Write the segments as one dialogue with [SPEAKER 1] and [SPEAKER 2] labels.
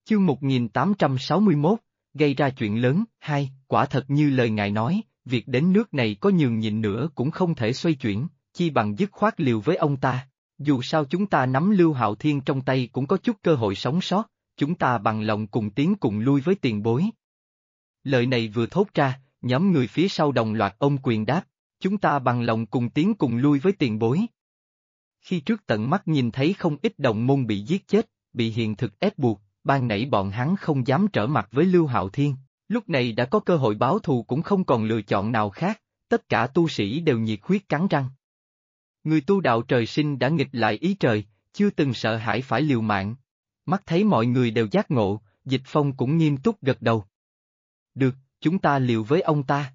[SPEAKER 1] Chương 1861, gây ra chuyện lớn. Hai, quả thật như lời ngài nói, việc đến nước này có nhường nhịn nữa cũng không thể xoay chuyển, chi bằng dứt khoát liều với ông ta. Dù sao chúng ta nắm Lưu Hạo Thiên trong tay cũng có chút cơ hội sống sót, chúng ta bằng lòng cùng tiến cùng lui với tiền bối. Lời này vừa thốt ra, nhóm người phía sau đồng loạt ôm quyền đáp, chúng ta bằng lòng cùng tiến cùng lui với tiền bối. Khi trước tận mắt nhìn thấy không ít đồng môn bị giết chết, bị hiện thực ép buộc, ban nãy bọn hắn không dám trở mặt với Lưu Hạo Thiên, lúc này đã có cơ hội báo thù cũng không còn lựa chọn nào khác, tất cả tu sĩ đều nhiệt huyết cắn răng. Người tu đạo trời sinh đã nghịch lại ý trời, chưa từng sợ hãi phải liều mạng. Mắt thấy mọi người đều giác ngộ, Dịch Phong cũng nghiêm túc gật đầu. Được, chúng ta liều với ông ta.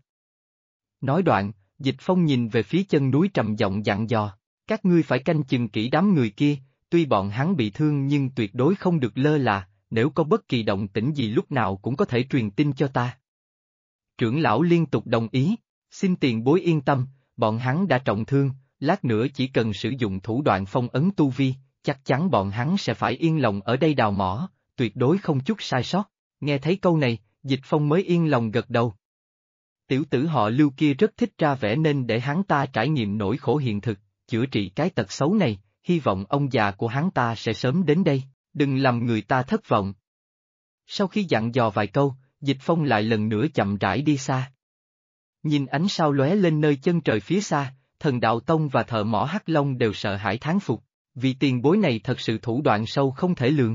[SPEAKER 1] Nói đoạn, Dịch Phong nhìn về phía chân núi trầm giọng dặn dò, các ngươi phải canh chừng kỹ đám người kia, tuy bọn hắn bị thương nhưng tuyệt đối không được lơ là, nếu có bất kỳ động tĩnh gì lúc nào cũng có thể truyền tin cho ta. Trưởng lão liên tục đồng ý, xin tiền bối yên tâm, bọn hắn đã trọng thương, lát nữa chỉ cần sử dụng thủ đoạn phong ấn tu vi, chắc chắn bọn hắn sẽ phải yên lòng ở đây đào mỏ, tuyệt đối không chút sai sót. Nghe thấy câu này, Dịch Phong mới yên lòng gật đầu. Tiểu tử họ Lưu kia rất thích ra vẻ nên để hắn ta trải nghiệm nỗi khổ hiện thực, chữa trị cái tật xấu này, hy vọng ông già của hắn ta sẽ sớm đến đây, đừng làm người ta thất vọng. Sau khi dặn dò vài câu, Dịch Phong lại lần nữa chậm rãi đi xa. Nhìn ánh sao lóe lên nơi chân trời phía xa, Thần Đạo Tông và thợ mỏ Hắc Long đều sợ hãi thán phục, vì tiền bối này thật sự thủ đoạn sâu không thể lường.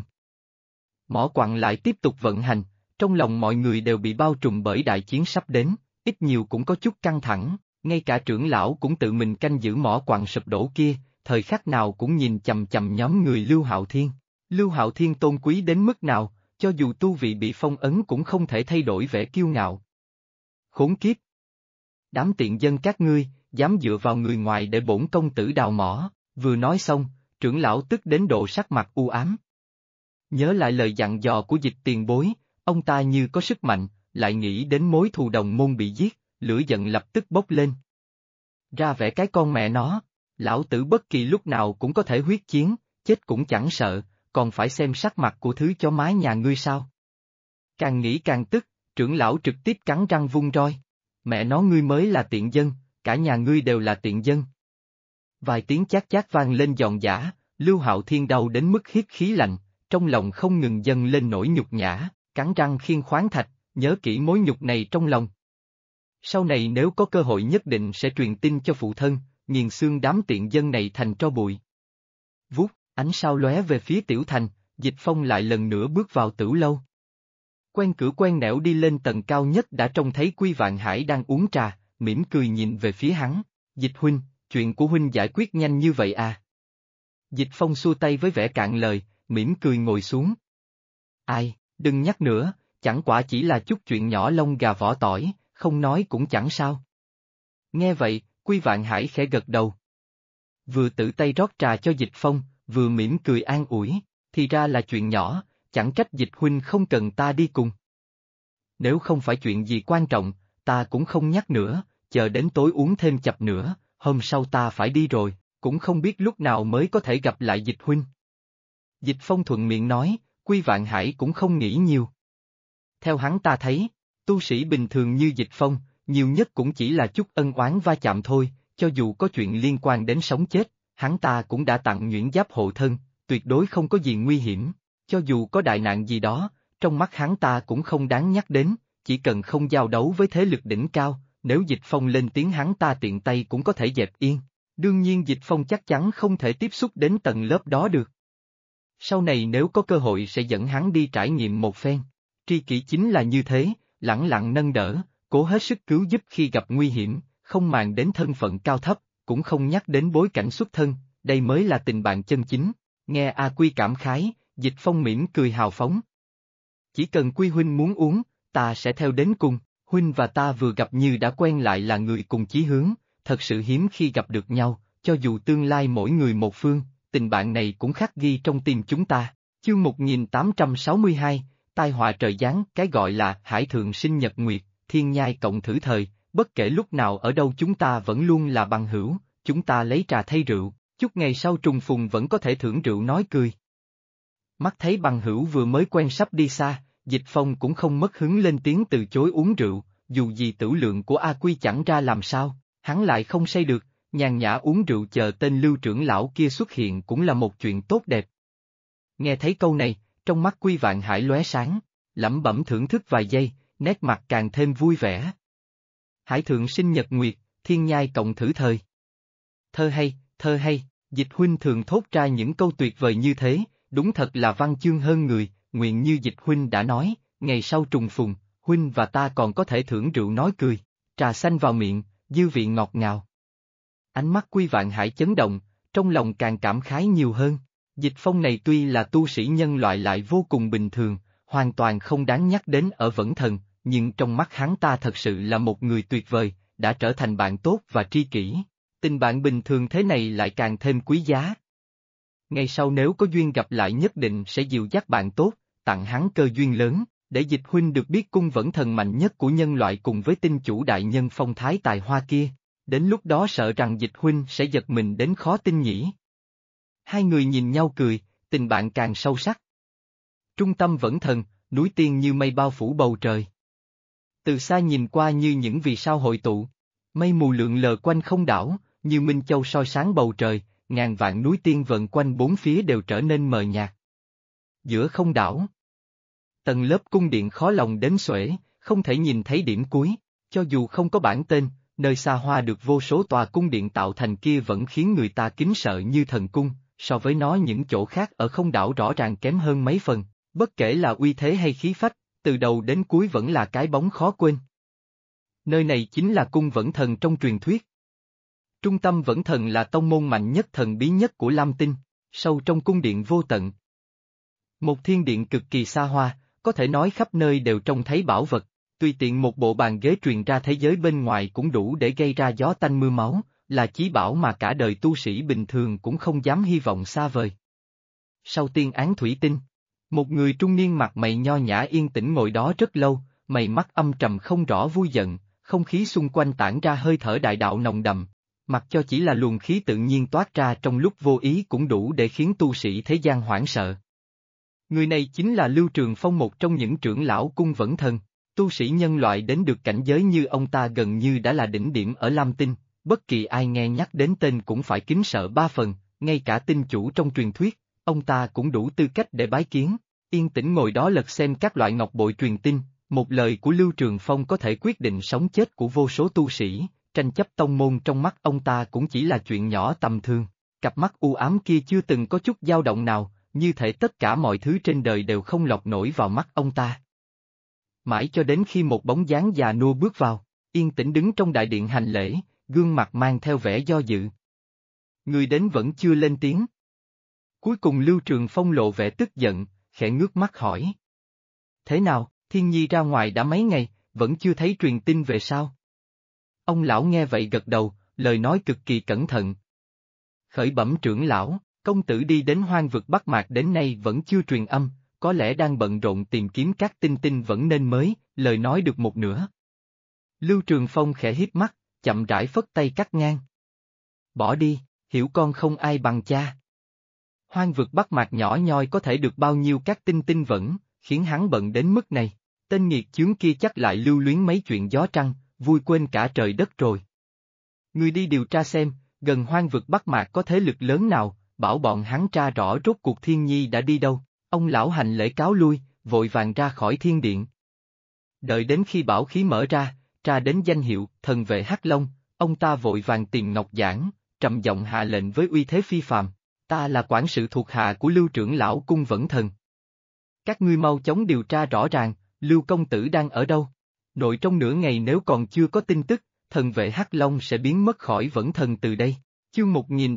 [SPEAKER 1] Mỏ quặng lại tiếp tục vận hành, trong lòng mọi người đều bị bao trùm bởi đại chiến sắp đến, ít nhiều cũng có chút căng thẳng, ngay cả trưởng lão cũng tự mình canh giữ mỏ quặng sụp đổ kia, thời khắc nào cũng nhìn chằm chằm nhóm người Lưu Hạo Thiên. Lưu Hạo Thiên tôn quý đến mức nào, cho dù tu vị bị phong ấn cũng không thể thay đổi vẻ kiêu ngạo. Khốn kiếp! Đám tiện dân các ngươi, dám dựa vào người ngoài để bổn công tử đào mỏ, vừa nói xong, trưởng lão tức đến độ sắc mặt u ám. Nhớ lại lời dặn dò của Dịch tiền bối, ông ta như có sức mạnh, lại nghĩ đến mối thù đồng môn bị giết, lửa giận lập tức bốc lên. Ra vẻ cái con mẹ nó, lão tử bất kỳ lúc nào cũng có thể huyết chiến, chết cũng chẳng sợ, còn phải xem sắc mặt của thứ chó mái nhà ngươi sao. Càng nghĩ càng tức, trưởng lão trực tiếp cắn răng vung roi. Mẹ nó ngươi mới là tiện dân, cả nhà ngươi đều là tiện dân. Vài tiếng chát chát vang lên giòn giã, Lưu Hạo Thiên đau đến mức hít khí lạnh, trong lòng không ngừng dâng lên nỗi nhục nhã, cắn răng khiêng khoáng thạch, nhớ kỹ mối nhục này trong lòng. Sau này nếu có cơ hội nhất định sẽ truyền tin cho phụ thân, nghiền xương đám tiện dân này thành tro bụi. Vút, ánh sao lóe về phía tiểu thành, Dịch Phong lại lần nữa bước vào tử lâu. Quen cửa quen nẻo đi lên tầng cao nhất đã trông thấy Quy Vạn Hải đang uống trà, mỉm cười nhìn về phía hắn, Dịch huynh, chuyện của huynh giải quyết nhanh như vậy à? Dịch Phong xua tay với vẻ cạn lời, mỉm cười ngồi xuống. Ai, đừng nhắc nữa, chẳng qua chỉ là chút chuyện nhỏ lông gà vỏ tỏi, không nói cũng chẳng sao. Nghe vậy, Quy Vạn Hải khẽ gật đầu. Vừa tự tay rót trà cho Dịch Phong, vừa mỉm cười an ủi, thì ra là chuyện nhỏ, chẳng trách Dịch huynh không cần ta đi cùng. Nếu không phải chuyện gì quan trọng, ta cũng không nhắc nữa, chờ đến tối uống thêm chập nữa, hôm sau ta phải đi rồi, cũng không biết lúc nào mới có thể gặp lại Dịch huynh. Dịch Phong thuận miệng nói, Quy Vạn Hải cũng không nghĩ nhiều. Theo hắn ta thấy, tu sĩ bình thường như Dịch Phong, nhiều nhất cũng chỉ là chút ân oán va chạm thôi, cho dù có chuyện liên quan đến sống chết, hắn ta cũng đã tặng nhuyễn giáp hộ thân, tuyệt đối không có gì nguy hiểm, cho dù có đại nạn gì đó, trong mắt hắn ta cũng không đáng nhắc đến, chỉ cần không giao đấu với thế lực đỉnh cao, nếu Dịch Phong lên tiếng hắn ta tiện tay cũng có thể dẹp yên, đương nhiên Dịch Phong chắc chắn không thể tiếp xúc đến tầng lớp đó được. Sau này nếu có cơ hội sẽ dẫn hắn đi trải nghiệm một phen, tri kỷ chính là như thế, lẳng lặng nâng đỡ, cố hết sức cứu giúp khi gặp nguy hiểm, không màng đến thân phận cao thấp, cũng không nhắc đến bối cảnh xuất thân, đây mới là tình bạn chân chính. Nghe A Quy cảm khái, Dịch Phong mỉm cười hào phóng. Chỉ cần Quy huynh muốn uống, ta sẽ theo đến cùng, huynh và ta vừa gặp như đã quen lại là người cùng chí hướng, thật sự hiếm khi gặp được nhau, cho dù tương lai mỗi người một phương, tình bạn này cũng khắc ghi trong tim chúng ta. Chương 1862, tai họa trời giáng, cái gọi là hải thượng sinh nhật nguyệt, thiên nhai cộng thử thời, bất kể lúc nào ở đâu chúng ta vẫn luôn là bằng hữu, chúng ta lấy trà thay rượu, chút ngày sau trùng phùng vẫn có thể thưởng rượu nói cười. Mắt thấy bằng hữu vừa mới quen sắp đi xa, Dịch Phong cũng không mất hứng lên tiếng từ chối uống rượu, dù gì tửu lượng của A Quy chẳng ra làm sao, hắn lại không say được, nhàn nhã uống rượu chờ tên Lưu trưởng lão kia xuất hiện cũng là một chuyện tốt đẹp. Nghe thấy câu này, trong mắt Quy Vạn Hải lóe sáng, lẩm bẩm thưởng thức vài giây, nét mặt càng thêm vui vẻ. Hải thượng sinh nhật nguyệt, thiên nhai cộng thử thời. Thơ hay, Dịch huynh thường thốt ra những câu tuyệt vời như thế, đúng thật là văn chương hơn người, nguyện như Dịch huynh đã nói, ngày sau trùng phùng, huynh và ta còn có thể thưởng rượu nói cười, trà xanh vào miệng, dư vị ngọt ngào. Ánh mắt Quy Vạn Hải chấn động, trong lòng càng cảm khái nhiều hơn. Dịch Phong này tuy là tu sĩ nhân loại lại vô cùng bình thường, hoàn toàn không đáng nhắc đến ở Vẫn Thần, nhưng trong mắt hắn ta thật sự là một người tuyệt vời, đã trở thành bạn tốt và tri kỷ. Tình bạn bình thường thế này lại càng thêm quý giá. Ngày sau nếu có duyên gặp lại nhất định sẽ dìu dắt bạn tốt, tặng hắn cơ duyên lớn, để Dịch huynh được biết cung Vẫn Thần mạnh nhất của nhân loại cùng với tinh chủ đại nhân phong thái tài hoa kia. Đến lúc đó sợ rằng Dịch huynh sẽ giật mình đến khó tin nhỉ. Hai người nhìn nhau cười, tình bạn càng sâu sắc. Trung tâm Vẫn Thần, núi tiên như mây bao phủ bầu trời. Từ xa nhìn qua như những vì sao hội tụ, mây mù lượn lờ quanh không đảo, như minh châu soi sáng bầu trời, ngàn vạn núi tiên vần quanh bốn phía đều trở nên mờ nhạt. Giữa không đảo, tầng lớp cung điện khó lòng đếm xuể, không thể nhìn thấy điểm cuối, cho dù không có bản tên, nơi xa hoa được vô số tòa cung điện tạo thành kia vẫn khiến người ta kính sợ như thần cung, so với nó những chỗ khác ở không đảo rõ ràng kém hơn mấy phần, bất kể là uy thế hay khí phách, từ đầu đến cuối vẫn là cái bóng khó quên. Nơi này chính là cung Vẫn Thần trong truyền thuyết. Trung tâm Vẫn Thần là tông môn mạnh nhất thần bí nhất của Lam Tinh, sâu trong cung điện vô tận. Một thiên điện cực kỳ xa hoa, có thể nói khắp nơi đều trông thấy bảo vật, tùy tiện một bộ bàn ghế truyền ra thế giới bên ngoài cũng đủ để gây ra gió tanh mưa máu, là chí bảo mà cả đời tu sĩ bình thường cũng không dám hy vọng xa vời. Sau tiên án thủy tinh, một người trung niên mặt mày nho nhã yên tĩnh ngồi đó rất lâu, mày mắt âm trầm không rõ vui giận, không khí xung quanh tản ra hơi thở đại đạo nồng đậm, mặc cho chỉ là luồng khí tự nhiên toát ra trong lúc vô ý cũng đủ để khiến tu sĩ thế gian hoảng sợ. Người này chính là Lưu Trường Phong, một trong những trưởng lão cung Vẫn Thần, tu sĩ nhân loại đến được cảnh giới như ông ta gần như đã là đỉnh điểm ở Lam Tinh, bất kỳ ai nghe nhắc đến tên cũng phải kính sợ ba phần, ngay cả tinh chủ trong truyền thuyết, ông ta cũng đủ tư cách để bái kiến, yên tĩnh ngồi đó lật xem các loại ngọc bội truyền tin, một lời của Lưu Trường Phong có thể quyết định sống chết của vô số tu sĩ, tranh chấp tông môn trong mắt ông ta cũng chỉ là chuyện nhỏ tầm thường, cặp mắt u ám kia chưa từng có chút dao động nào, như thể tất cả mọi thứ trên đời đều không lọt nổi vào mắt ông ta. Mãi cho đến khi một bóng dáng già nua bước vào, yên tĩnh đứng trong đại điện hành lễ, gương mặt mang theo vẻ do dự. Người đến vẫn chưa lên tiếng. Cuối cùng Lưu Trường Phong lộ vẻ tức giận, khẽ ngước mắt hỏi. Thế nào, Thiên Nhi ra ngoài đã mấy ngày, vẫn chưa thấy truyền tin về sao? Ông lão nghe vậy gật đầu, lời nói cực kỳ cẩn thận. Khởi bẩm trưởng lão, công tử đi đến hoang vực Bắc Mạc đến nay vẫn chưa truyền âm, có lẽ đang bận rộn tìm kiếm các tin tin vẫn nên mới, lời nói được một nửa. Lưu Trường Phong khẽ híp mắt, chậm rãi phất tay cắt ngang. Bỏ đi, hiểu con không ai bằng cha. Hoang vực Bắc Mạc nhỏ nhoi có thể được bao nhiêu các tin tin vẫn, khiến hắn bận đến mức này. Tên nghiệt chướng kia chắc lại lưu luyến mấy chuyện gió trăng, vui quên cả trời đất rồi. Người đi điều tra xem, gần hoang vực Bắc Mạc có thế lực lớn nào, bảo bọn hắn tra rõ rốt cuộc Thiên Nhi đã đi đâu. Ông lão hành lễ cáo lui, vội vàng ra khỏi thiên điện. Đợi đến khi bảo khí mở ra, tra đến danh hiệu thần vệ Hắc Long, ông ta vội vàng tìm ngọc giản, trầm giọng hạ lệnh với uy thế phi phàm. Ta là quản sự thuộc hạ của Lưu trưởng lão cung Vẫn Thần. Các ngươi mau chóng điều tra rõ ràng, Lưu công tử đang ở đâu? Nội trong nửa ngày nếu còn chưa có tin tức, thần vệ Hắc Long sẽ biến mất khỏi Vẫn Thần từ đây. Chương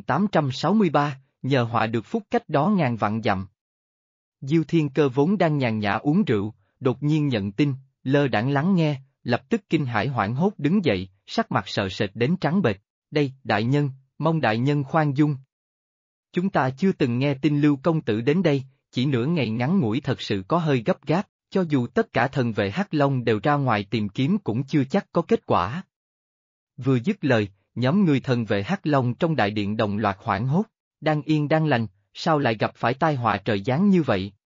[SPEAKER 1] 1863, nhờ họa được phúc cách đó ngàn vạn dặm. Diêu Thiên Cơ vốn đang nhàn nhã uống rượu, đột nhiên nhận tin, lơ đãng lắng nghe, lập tức kinh hãi hoảng hốt đứng dậy, sắc mặt sợ sệt đến trắng bệch. Đây, đại nhân, mong đại nhân khoan dung. Chúng ta chưa từng nghe tin Lưu công tử đến đây, chỉ nửa ngày ngắn ngủi thật sự có hơi gấp gáp, cho dù tất cả thần vệ Hắc Long đều ra ngoài tìm kiếm cũng chưa chắc có kết quả. Vừa dứt lời, nhóm người thần vệ Hắc Long trong đại điện đồng loạt hoảng hốt, đang yên đang lành, sao lại gặp phải tai họa trời giáng như vậy?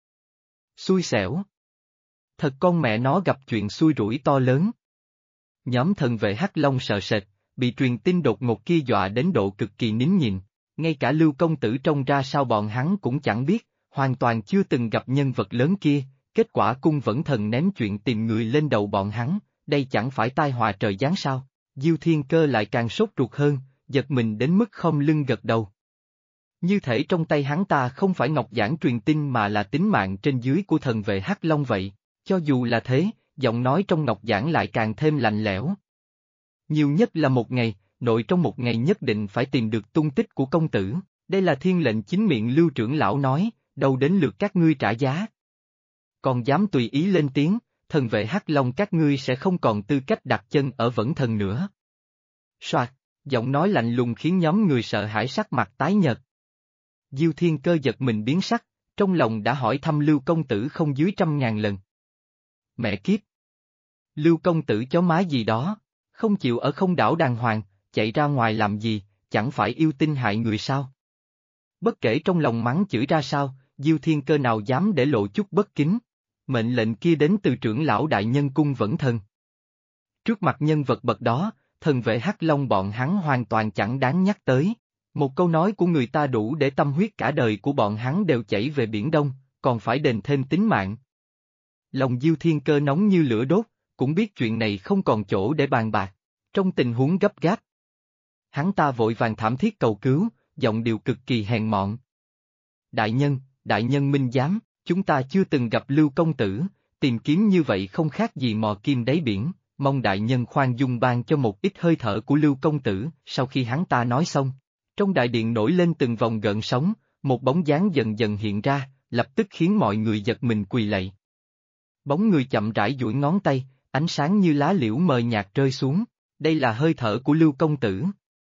[SPEAKER 1] Xui xẻo. Thật con mẹ nó gặp chuyện xui rủi to lớn. Nhóm thần vệ Hắc Long sợ sệt, bị truyền tin đột ngột kia dọa đến độ cực kỳ nín nhịn. Ngay cả Lưu công tử trông ra sao bọn hắn cũng chẳng biết, hoàn toàn chưa từng gặp nhân vật lớn kia, kết quả cung vẫn thần ném chuyện tìm người lên đầu bọn hắn, đây chẳng phải tai họa trời giáng sao. Diêu Thiên Cơ lại càng sốt ruột hơn, giật mình đến mức khom lưng gật đầu. Như thể trong tay hắn ta không phải ngọc giản truyền tin mà là tính mạng trên dưới của thần vệ Hắc Long vậy, cho dù là thế, giọng nói trong ngọc giản lại càng thêm lạnh lẽo. Nhiều nhất là một ngày, nội trong một ngày nhất định phải tìm được tung tích của công tử, đây là thiên lệnh chính miệng Lưu trưởng lão nói, đâu đến lượt các ngươi trả giá. Còn dám tùy ý lên tiếng, thần vệ Hắc Long các ngươi sẽ không còn tư cách đặt chân ở Vẫn Thần nữa. Soạt, giọng nói lạnh lùng khiến nhóm người sợ hãi sắc mặt tái nhợt. Diêu Thiên Cơ giật mình biến sắc, trong lòng đã hỏi thăm Lưu công tử không dưới 100.000 lần. Mẹ kiếp! Lưu công tử chó má gì đó, không chịu ở không đảo đàng hoàng, chạy ra ngoài làm gì, chẳng phải yêu tinh hại người sao? Bất kể trong lòng mắng chửi ra sao, Diêu Thiên Cơ nào dám để lộ chút bất kính. Mệnh lệnh kia đến từ trưởng lão đại nhân cung Vẫn Thần. Trước mặt nhân vật bậc đó, thần vệ Hắc Long bọn hắn hoàn toàn chẳng đáng nhắc tới. Một câu nói của người ta đủ để tâm huyết cả đời của bọn hắn đều chảy về Biển Đông, còn phải đền thêm tính mạng. Lòng Diêu Thiên Cơ nóng như lửa đốt, cũng biết chuyện này không còn chỗ để bàn bạc. Trong tình huống gấp gáp, hắn ta vội vàng thảm thiết cầu cứu, giọng điệu cực kỳ hèn mọn. Đại nhân minh giám, chúng ta chưa từng gặp Lưu công tử, tìm kiếm như vậy không khác gì mò kim đáy biển, mong đại nhân khoan dung ban cho một ít hơi thở của Lưu công tử. Sau khi hắn ta nói xong, trong đại điện nổi lên từng vòng gợn sóng, một bóng dáng dần dần hiện ra, lập tức khiến mọi người giật mình quỳ lạy. Bóng người chậm rãi duỗi ngón tay, ánh sáng như lá liễu mờ nhạt rơi xuống, đây là hơi thở của Lưu công tử.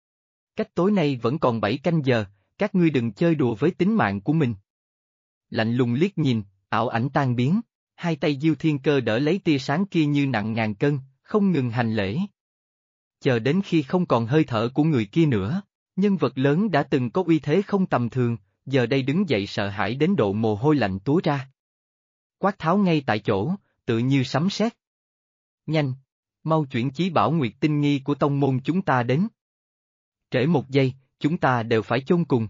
[SPEAKER 1] Cách tối nay vẫn còn 7 canh giờ, các ngươi đừng chơi đùa với tính mạng của mình. Lạnh lùng liếc nhìn, ảo ảnh tan biến, hai tay Diêu Thiên Cơ đỡ lấy tia sáng kia như nặng ngàn cân, không ngừng hành lễ. Chờ đến khi không còn hơi thở của người kia nữa, nhân vật lớn đã từng có uy thế không tầm thường, giờ đây đứng dậy sợ hãi đến độ mồ hôi lạnh túa ra. Quát tháo ngay tại chỗ, tự như sấm sét. Nhanh! Mau chuyển chí bảo nguyệt tinh nghi của tông môn chúng ta đến. Trễ một giây, chúng ta đều phải chôn cùng.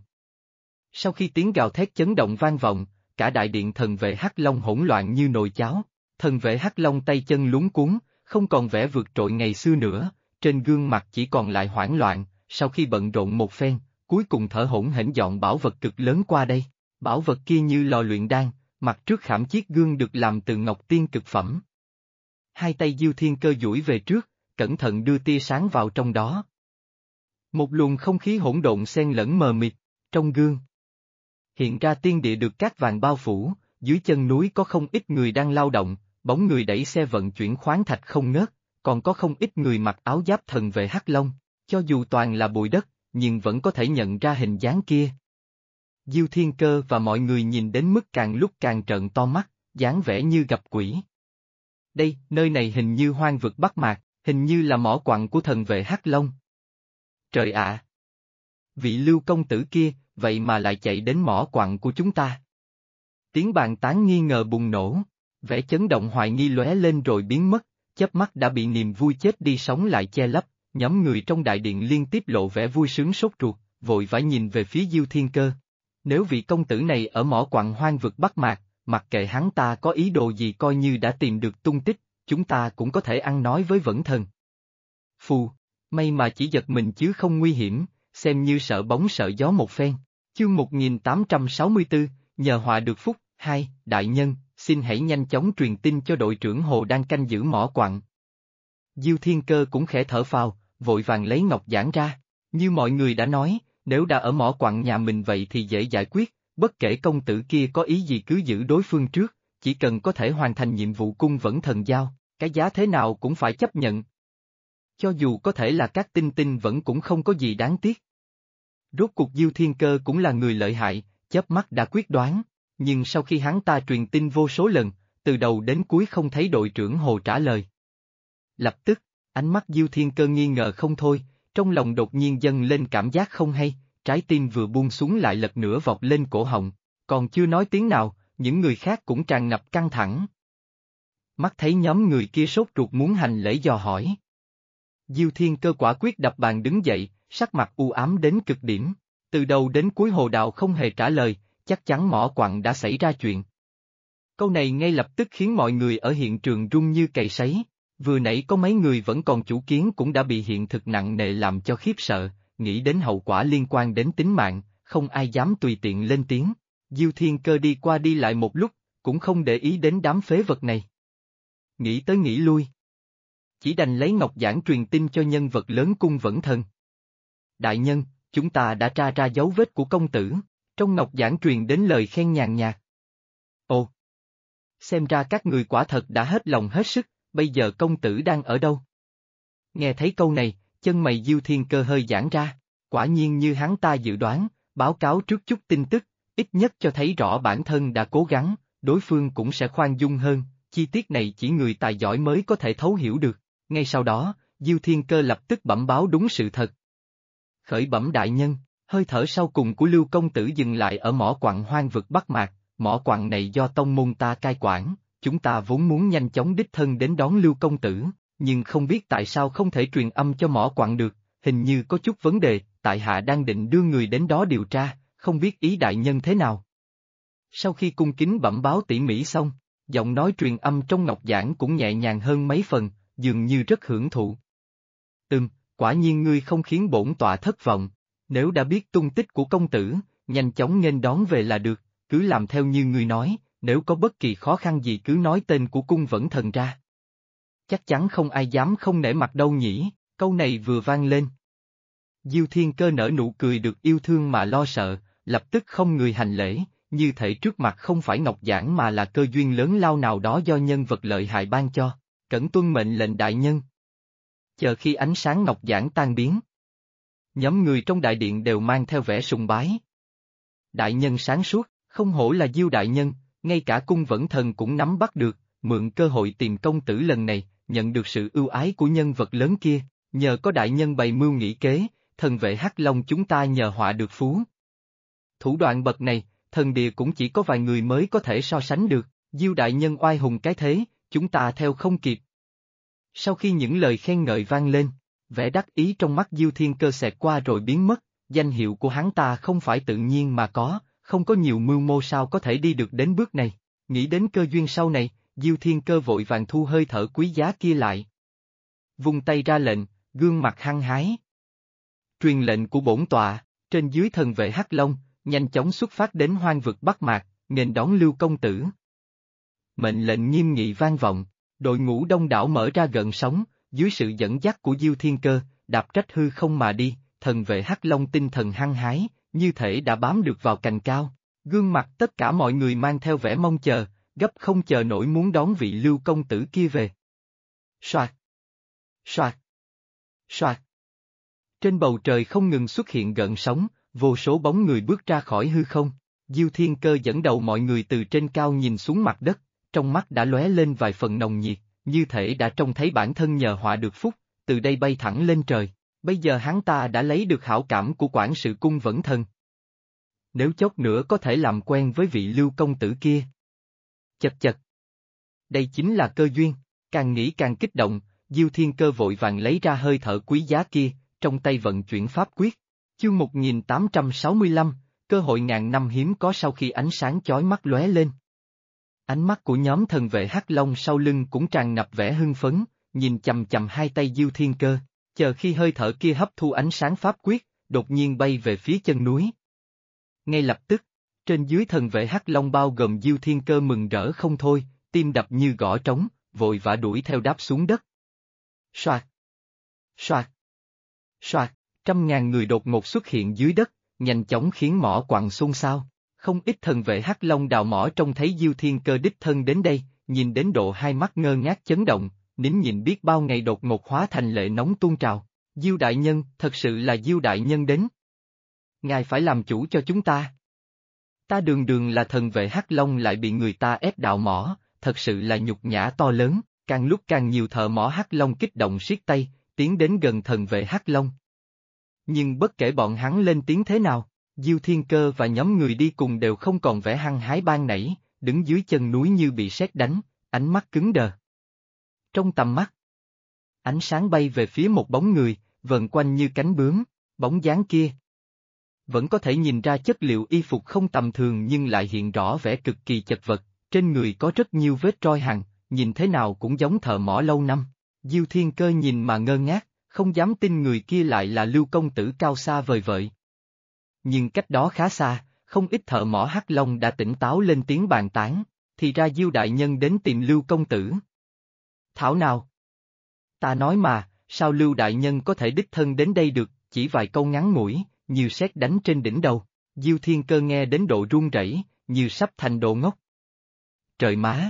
[SPEAKER 1] Sau khi tiếng gào thét chấn động vang vọng, cả đại điện thần vệ Hắc Long hỗn loạn như nồi cháo, thần vệ Hắc Long tay chân luống cuống, không còn vẻ vượt trội ngày xưa nữa, trên gương mặt chỉ còn lại hoảng loạn, sau khi bận rộn một phen, cuối cùng thở hổn hển dọn bảo vật cực lớn qua đây. Bảo vật kia như lò luyện đan, mặt trước khảm chiếc gương được làm từ ngọc tiên cực phẩm. Hai tay Diêu Thiên Cơ duỗi về trước, cẩn thận đưa tia sáng vào trong đó. Một luồng không khí hỗn độn xen lẫn mờ mịt, trong gương. Hiện ra tiên địa được cát vàng bao phủ, dưới chân núi có không ít người đang lao động, bóng người đẩy xe vận chuyển khoáng thạch không ngớt, còn có không ít người mặc áo giáp thần vệ Hắc Long, cho dù toàn là bụi đất, nhưng vẫn có thể nhận ra hình dáng kia. Diêu Thiên Cơ và mọi người nhìn đến mức càng lúc càng trợn to mắt, dáng vẻ như gặp quỷ. Đây, nơi này hình như hoang vực Bắc Mạc, hình như là mỏ quặng của thần vệ Hắc Long. Trời ạ! Vị Lưu công tử kia, vậy mà lại chạy đến mỏ quặng của chúng ta. Tiếng bàn tán nghi ngờ bùng nổ, vẻ chấn động hoài nghi lóe lên rồi biến mất, chớp mắt đã bị niềm vui chết đi sống lại che lấp, nhóm người trong đại điện liên tiếp lộ vẻ vui sướng sốt ruột, vội vã nhìn về phía Diêu Thiên Cơ. Nếu vị công tử này ở mỏ quặng hoang vực Bắc Mạc, mặc kệ hắn ta có ý đồ gì coi như đã tìm được tung tích, chúng ta cũng có thể ăn nói với Vẫn Thần. Phù, may mà chỉ giật mình chứ không nguy hiểm, xem như sợ bóng sợ gió một phen. Chương 1864, nhờ họa được phúc. 2, đại nhân, xin hãy nhanh chóng truyền tin cho đội trưởng Hồ đang canh giữ mỏ quặng. Diêu Thiên Cơ cũng khẽ thở phào, vội vàng lấy ngọc giản ra. Như mọi người đã nói, nếu đã ở mỏ quặng nhà mình vậy thì dễ giải quyết, bất kể công tử kia có ý gì cứ giữ đối phương trước, chỉ cần có thể hoàn thành nhiệm vụ cung Vẫn Thần giao, cái giá thế nào cũng phải chấp nhận. Cho dù có thể là các tinh tinh vẫn cũng không có gì đáng tiếc. Rốt cuộc Diêu Thiên Cơ cũng là người lợi hại, chớp mắt đã quyết đoán, nhưng sau khi hắn ta truyền tin vô số lần, từ đầu đến cuối không thấy đội trưởng Hồ trả lời. Lập tức, ánh mắt Diêu Thiên Cơ nghi ngờ không thôi, trong lòng đột nhiên dâng lên cảm giác không hay, trái tim vừa buông xuống lại lật nửa vọt lên cổ họng, còn chưa nói tiếng nào, những người khác cũng tràn ngập căng thẳng. Mắt thấy nhóm người kia sốt ruột muốn hành lễ dò hỏi. Diêu Thiên Cơ quả quyết đập bàn đứng dậy, sắc mặt u ám đến cực điểm. Từ đầu đến cuối Hồ Đào không hề trả lời, chắc chắn mỏ quặng đã xảy ra chuyện. Câu này ngay lập tức khiến mọi người ở hiện trường run như cày sấy. Vừa nãy có mấy người vẫn còn chủ kiến cũng đã bị hiện thực nặng nề làm cho khiếp sợ, nghĩ đến hậu quả liên quan đến tính mạng, không ai dám tùy tiện lên tiếng. Diêu Thiên Cơ đi qua đi lại một lúc, cũng không để ý đến đám phế vật này. Nghĩ tới nghĩ lui. Chỉ đành lấy ngọc giản truyền tin cho nhân vật lớn Cung Vẫn Thần. Đại nhân, chúng ta đã tra ra dấu vết của công tử, trong ngọc giản truyền đến lời khen nhàn nhạt. Ồ! Xem ra các người quả thật đã hết lòng hết sức, bây giờ công tử đang ở đâu? Nghe thấy câu này, chân mày Diêu Thiên Cơ hơi giãn ra, quả nhiên như hắn ta dự đoán, báo cáo trước chút tin tức, ít nhất cho thấy rõ bản thân đã cố gắng, đối phương cũng sẽ khoan dung hơn, chi tiết này chỉ người tài giỏi mới có thể thấu hiểu được. Ngay sau đó, Diêu Thiên Cơ lập tức bẩm báo đúng sự thật. Khởi bẩm đại nhân, hơi thở sau cùng của Lưu công tử dừng lại ở mỏ quặng hoang vực Bắc Mạc, mỏ quặng này do tông môn ta cai quản, chúng ta vốn muốn nhanh chóng đích thân đến đón Lưu công tử, nhưng không biết tại sao không thể truyền âm cho mỏ quặng được, hình như có chút vấn đề, tại hạ đang định đưa người đến đó điều tra, không biết ý đại nhân thế nào. Sau khi cung kính bẩm báo tỉ mỉ xong, giọng nói truyền âm trong ngọc giản cũng nhẹ nhàng hơn mấy phần, dường như rất hưởng thụ. Quả nhiên ngươi không khiến bổn tọa thất vọng, nếu đã biết tung tích của công tử, nhanh chóng nghênh đón về là được, cứ làm theo như ngươi nói, nếu có bất kỳ khó khăn gì cứ nói tên của Cung Vẫn Thần ra. Chắc chắn không ai dám không nể mặt đâu nhỉ, câu này vừa vang lên. Diêu Thiên Cơ nở nụ cười được yêu thương mà lo sợ, lập tức không người hành lễ, như thể trước mặt không phải ngọc giản mà là cơ duyên lớn lao nào đó do nhân vật lợi hại ban cho, cẩn tuân mệnh lệnh đại nhân. Chờ khi ánh sáng ngọc giản tan biến, nhóm người trong đại điện đều mang theo vẻ sùng bái. Đại nhân sáng suốt, không hổ là Diêu đại nhân, ngay cả Cung Vẫn Thần cũng nắm bắt được, mượn cơ hội tìm công tử lần này, nhận được sự ưu ái của nhân vật lớn kia, nhờ có đại nhân bày mưu nghĩ kế, thần vệ Hắc Long chúng ta nhờ họa được phú. Thủ đoạn bậc này, thần địa cũng chỉ có vài người mới có thể so sánh được, Diêu đại nhân oai hùng cái thế, chúng ta theo không kịp. Sau khi những lời khen ngợi vang lên, vẻ đắc ý trong mắt Diêu Thiên Cơ xẹt qua rồi biến mất, danh hiệu của hắn ta không phải tự nhiên mà có, không có nhiều mưu mô sao có thể đi được đến bước này, nghĩ đến cơ duyên sau này, Diêu Thiên Cơ vội vàng thu hơi thở quý giá kia lại. Vung tay ra lệnh, gương mặt hăng hái. Truyền lệnh của bổn tọa, trên dưới thần vệ Hắc Long, nhanh chóng xuất phát đến hoang vực Bắc Mạc, nghênh đón Lưu công tử. Mệnh lệnh nghiêm nghị vang vọng, đội ngũ đông đảo mở ra gợn sóng, dưới sự dẫn dắt của Diêu Thiên Cơ, đạp trách hư không mà đi, thần vệ Hắc Long tinh thần hăng hái, như thể đã bám được vào cành cao, gương mặt tất cả mọi người mang theo vẻ mong chờ, gấp không chờ nổi muốn đón vị Lưu công tử kia về. Soạt, soạt, soạt. Trên bầu trời không ngừng xuất hiện gợn sóng, vô số bóng người bước ra khỏi hư không, Diêu Thiên Cơ dẫn đầu mọi người từ trên cao nhìn xuống mặt đất, trong mắt đã lóe lên vài phần nồng nhiệt, như thể đã trông thấy bản thân nhờ họa được phúc, từ đây bay thẳng lên trời, bây giờ hắn ta đã lấy được hảo cảm của quản sự Cung Vẫn Thần. Nếu chốc nữa có thể làm quen với vị Lưu công tử kia. Chật chật. Đây chính là cơ duyên, càng nghĩ càng kích động, Diêu Thiên Cơ vội vàng lấy ra hơi thở quý giá kia, trong tay vận chuyển pháp quyết. Chương 1865, cơ hội ngàn năm hiếm có sau khi ánh sáng chói mắt lóe lên. Ánh mắt của nhóm thần vệ Hắc Long sau lưng cũng tràn ngập vẻ hưng phấn, nhìn chằm chằm hai tay Diêu Thiên Cơ, chờ khi hơi thở kia hấp thu ánh sáng pháp quyết, đột nhiên bay về phía chân núi. Ngay lập tức, trên dưới thần vệ Hắc Long bao gồm Diêu Thiên Cơ mừng rỡ không thôi, tim đập như gõ trống, vội vã đuổi theo đáp xuống đất. Soạt, soạt, soạt, trăm ngàn người đột ngột xuất hiện dưới đất, nhanh chóng khiến mỏ quặng xôn xao. Không ít thần vệ Hắc Long đào mỏ trông thấy Diêu Thiên Cơ đích thân đến đây, nhìn đến độ hai mắt ngơ ngác chấn động, nín nhịn biết bao ngày đột ngột hóa thành lệ nóng tuôn trào. Diêu đại nhân, thật sự là Diêu đại nhân đến. Ngài phải làm chủ cho chúng ta. Ta đường đường là thần vệ Hắc Long lại bị người ta ép đào mỏ, thật sự là nhục nhã to lớn, càng lúc càng nhiều thợ mỏ Hắc Long kích động siết tay, tiến đến gần thần vệ Hắc Long. Nhưng bất kể bọn hắn lên tiếng thế nào, Diêu Thiên Cơ và nhóm người đi cùng đều không còn vẻ hăng hái ban nãy, đứng dưới chân núi như bị sét đánh, ánh mắt cứng đờ. Trong tầm mắt, ánh sáng bay về phía một bóng người, vần quanh như cánh bướm, bóng dáng kia. Vẫn có thể nhìn ra chất liệu y phục không tầm thường nhưng lại hiện rõ vẻ cực kỳ chật vật, trên người có rất nhiều vết roi hằn, nhìn thế nào cũng giống thợ mỏ lâu năm. Diêu Thiên Cơ nhìn mà ngơ ngác, không dám tin người kia lại là Lưu công tử cao xa vời vợi. Nhưng cách đó khá xa, không ít thợ mỏ Hắc Long đã tỉnh táo lên tiếng bàn tán, thì ra Diêu đại nhân đến tìm Lưu công tử. Thảo nào? Ta nói mà, sao Lưu đại nhân có thể đích thân đến đây được, chỉ vài câu ngắn ngủi, như sét đánh trên đỉnh đầu. Diêu Thiên Cơ nghe đến độ run rẩy, như sắp thành đồ ngốc. Trời má!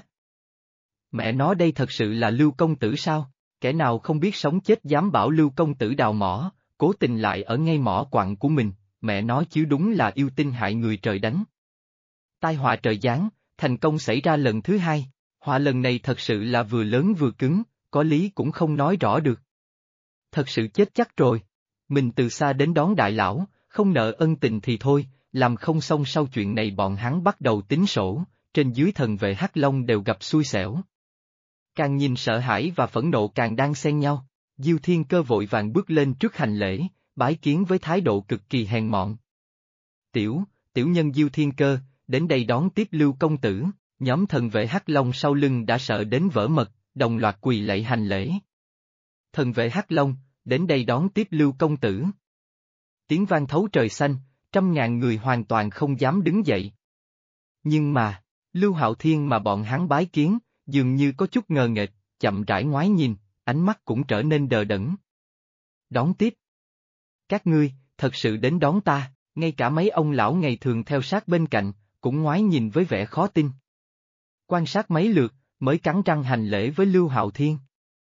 [SPEAKER 1] Mẹ nói đây thật sự là Lưu công tử sao? Kẻ nào không biết sống chết dám bảo Lưu công tử đào mỏ, cố tình lại ở ngay mỏ quặng của mình, mẹ nói chứ đúng là yêu tinh hại người trời đánh. Tai họa trời giáng, thành công xảy ra lần thứ hai, họa lần này thật sự là vừa lớn vừa cứng, có lý cũng không nói rõ được. Thật sự chết chắc rồi. Mình từ xa đến đón đại lão, không nợ ân tình thì thôi, làm không xong sau chuyện này bọn hắn bắt đầu tính sổ, trên dưới thần vệ Hắc Long đều gặp xui xẻo. Càng nhìn sợ hãi và phẫn nộ càng đang xen nhau, Diêu Thiên Cơ vội vàng bước lên trước hành lễ, bái kiến với thái độ cực kỳ hèn mọn. Tiểu nhân Diêu Thiên Cơ, đến đây đón tiếp Lưu công tử, nhóm thần vệ Hắc Long sau lưng đã sợ đến vỡ mật, đồng loạt quỳ lạy hành lễ. Thần vệ Hắc Long, đến đây đón tiếp Lưu công tử. Tiếng vang thấu trời xanh, trăm ngàn người hoàn toàn không dám đứng dậy. Nhưng mà, Lưu Hạo Thiên mà bọn hắn bái kiến, dường như có chút ngờ nghệch, chậm rãi ngoái nhìn, ánh mắt cũng trở nên đờ đẫn. Đón tiếp. Các ngươi, thật sự đến đón ta, ngay cả mấy ông lão ngày thường theo sát bên cạnh, cũng ngoái nhìn với vẻ khó tin. Quan sát mấy lượt, mới cắn răng hành lễ với Lưu Hạo Thiên.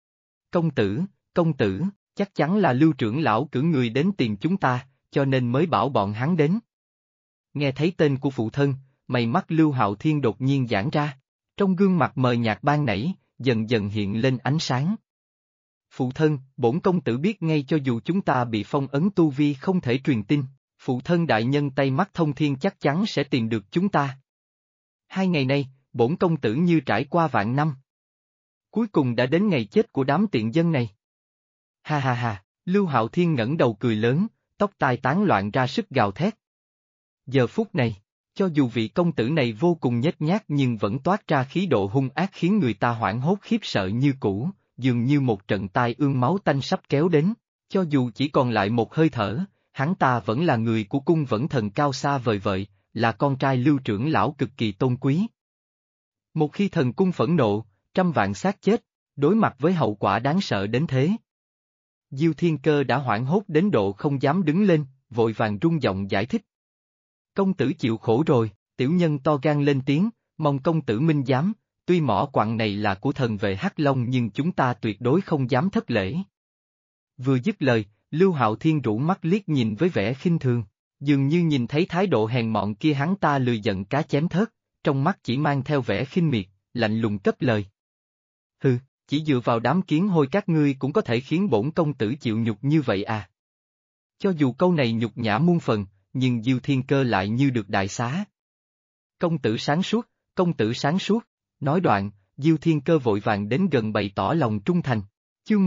[SPEAKER 1] Công tử, chắc chắn là Lưu trưởng lão cử người đến tìm chúng ta, cho nên mới bảo bọn hắn đến. Nghe thấy tên của phụ thân, mày mắt Lưu Hạo Thiên đột nhiên giãn ra, trong gương mặt mờ nhạt ban nãy, dần dần hiện lên ánh sáng. Phụ thân, bổn công tử biết ngay cho dù chúng ta bị phong ấn tu vi không thể truyền tin, phụ thân đại nhân tay mắt thông thiên chắc chắn sẽ tìm được chúng ta. 2 ngày nay, bổn công tử như trải qua vạn năm. Cuối cùng đã đến ngày chết của đám tiện dân này. Ha ha ha, Lưu Hạo Thiên ngẩng đầu cười lớn, tóc tai tán loạn ra sức gào thét. Giờ phút này, cho dù vị công tử này vô cùng nhếch nhác nhưng vẫn toát ra khí độ hung ác khiến người ta hoảng hốt khiếp sợ như cũ, dường như một trận tai ương máu tanh sắp kéo đến, cho dù chỉ còn lại một hơi thở, hắn ta vẫn là người của cung vẫn thần cao xa vời vợi, là con trai Lưu trưởng lão cực kỳ tôn quý. Một khi thần cung phẫn nộ, trăm vạn xác chết, đối mặt với hậu quả đáng sợ đến thế. Diêu Thiên Cơ đã hoảng hốt đến độ không dám đứng lên, vội vàng run giọng giải thích. Công tử chịu khổ rồi, tiểu nhân to gan lên tiếng, mong công tử minh giám, tuy mỏ quặng này là của thần vệ Hắc Long nhưng chúng ta tuyệt đối không dám thất lễ. Vừa dứt lời, Lưu Hạo Thiên rũ mắt liếc nhìn với vẻ khinh thường, dường như nhìn thấy thái độ hèn mọn kia hắn ta lười giận cá chém thớt, trong mắt chỉ mang theo vẻ khinh miệt, lạnh lùng cất lời. Hừ, chỉ dựa vào đám kiến hôi các ngươi cũng có thể khiến bổn công tử chịu nhục như vậy à? Cho dù câu này nhục nhã muôn phần, nhưng Diêu Thiên Cơ lại như được đại xá. Công tử sáng suốt, nói đoạn, Diêu Thiên Cơ vội vàng đến gần bày tỏ lòng trung thành. Chương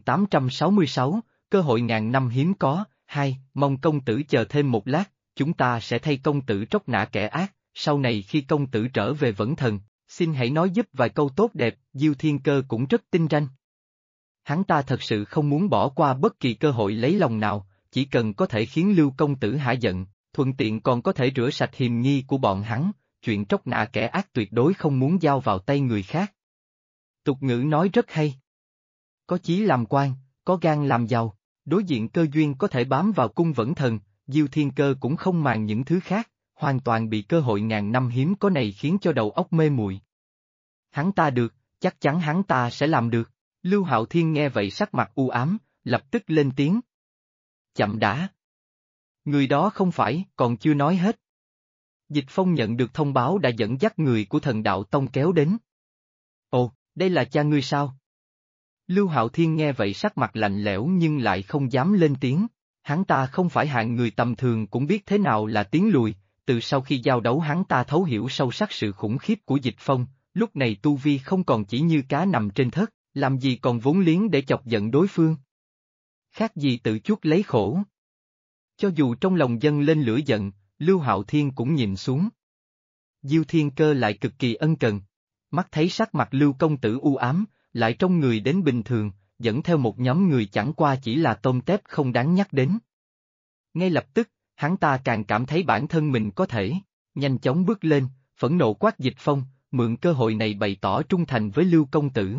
[SPEAKER 1] 1866, cơ hội ngàn năm hiếm có, 2, mong công tử chờ thêm một lát, chúng ta sẽ thay công tử tróc nã kẻ ác, sau này khi công tử trở về Vẫn Thần, xin hãy nói giúp vài câu tốt đẹp, Diêu Thiên Cơ cũng rất tinh ranh. Hắn ta thật sự không muốn bỏ qua bất kỳ cơ hội lấy lòng nào, chỉ cần có thể khiến Lưu công tử hả giận, thuận tiện còn có thể rửa sạch hiềm nghi của bọn hắn, chuyện tróc nã kẻ ác tuyệt đối không muốn giao vào tay người khác. Tục ngữ nói rất hay. Có chí làm quan, có gan làm giàu, đối diện cơ duyên có thể bám vào cung Vẫn Thần, Diêu Thiên Cơ cũng không màng những thứ khác, hoàn toàn bị cơ hội ngàn năm hiếm có này khiến cho đầu óc mê muội. Hắn ta được, chắc chắn hắn ta sẽ làm được. Lưu Hạo Thiên nghe vậy sắc mặt u ám, lập tức lên tiếng. Chậm đã. Người đó không phải, còn chưa nói hết. Dịch Phong nhận được thông báo đã dẫn dắt người của Thần Đạo Tông kéo đến. Ồ, đây là cha ngươi sao? Lưu Hạo Thiên nghe vậy sắc mặt lạnh lẽo nhưng lại không dám lên tiếng. Hắn ta không phải hạng người tầm thường cũng biết thế nào là tiến lùi, từ sau khi giao đấu hắn ta thấu hiểu sâu sắc sự khủng khiếp của Dịch Phong, lúc này tu vi không còn chỉ như cá nằm trên thớt, làm gì còn vốn liếng để chọc giận đối phương. Khác gì tự chuốc lấy khổ. Cho dù trong lòng dâng lên lửa giận, Lưu Hạo Thiên cũng nhìn xuống. Diêu Thiên Cơ lại cực kỳ ân cần. Mắt thấy sắc mặt Lưu công tử u ám, lại trong người đến bình thường, dẫn theo một nhóm người chẳng qua chỉ là tôm tép không đáng nhắc đến. Ngay lập tức, hắn ta càng cảm thấy bản thân mình có thể nhanh chóng bước lên, phẫn nộ quát Dịch Phong, mượn cơ hội này bày tỏ trung thành với Lưu công tử.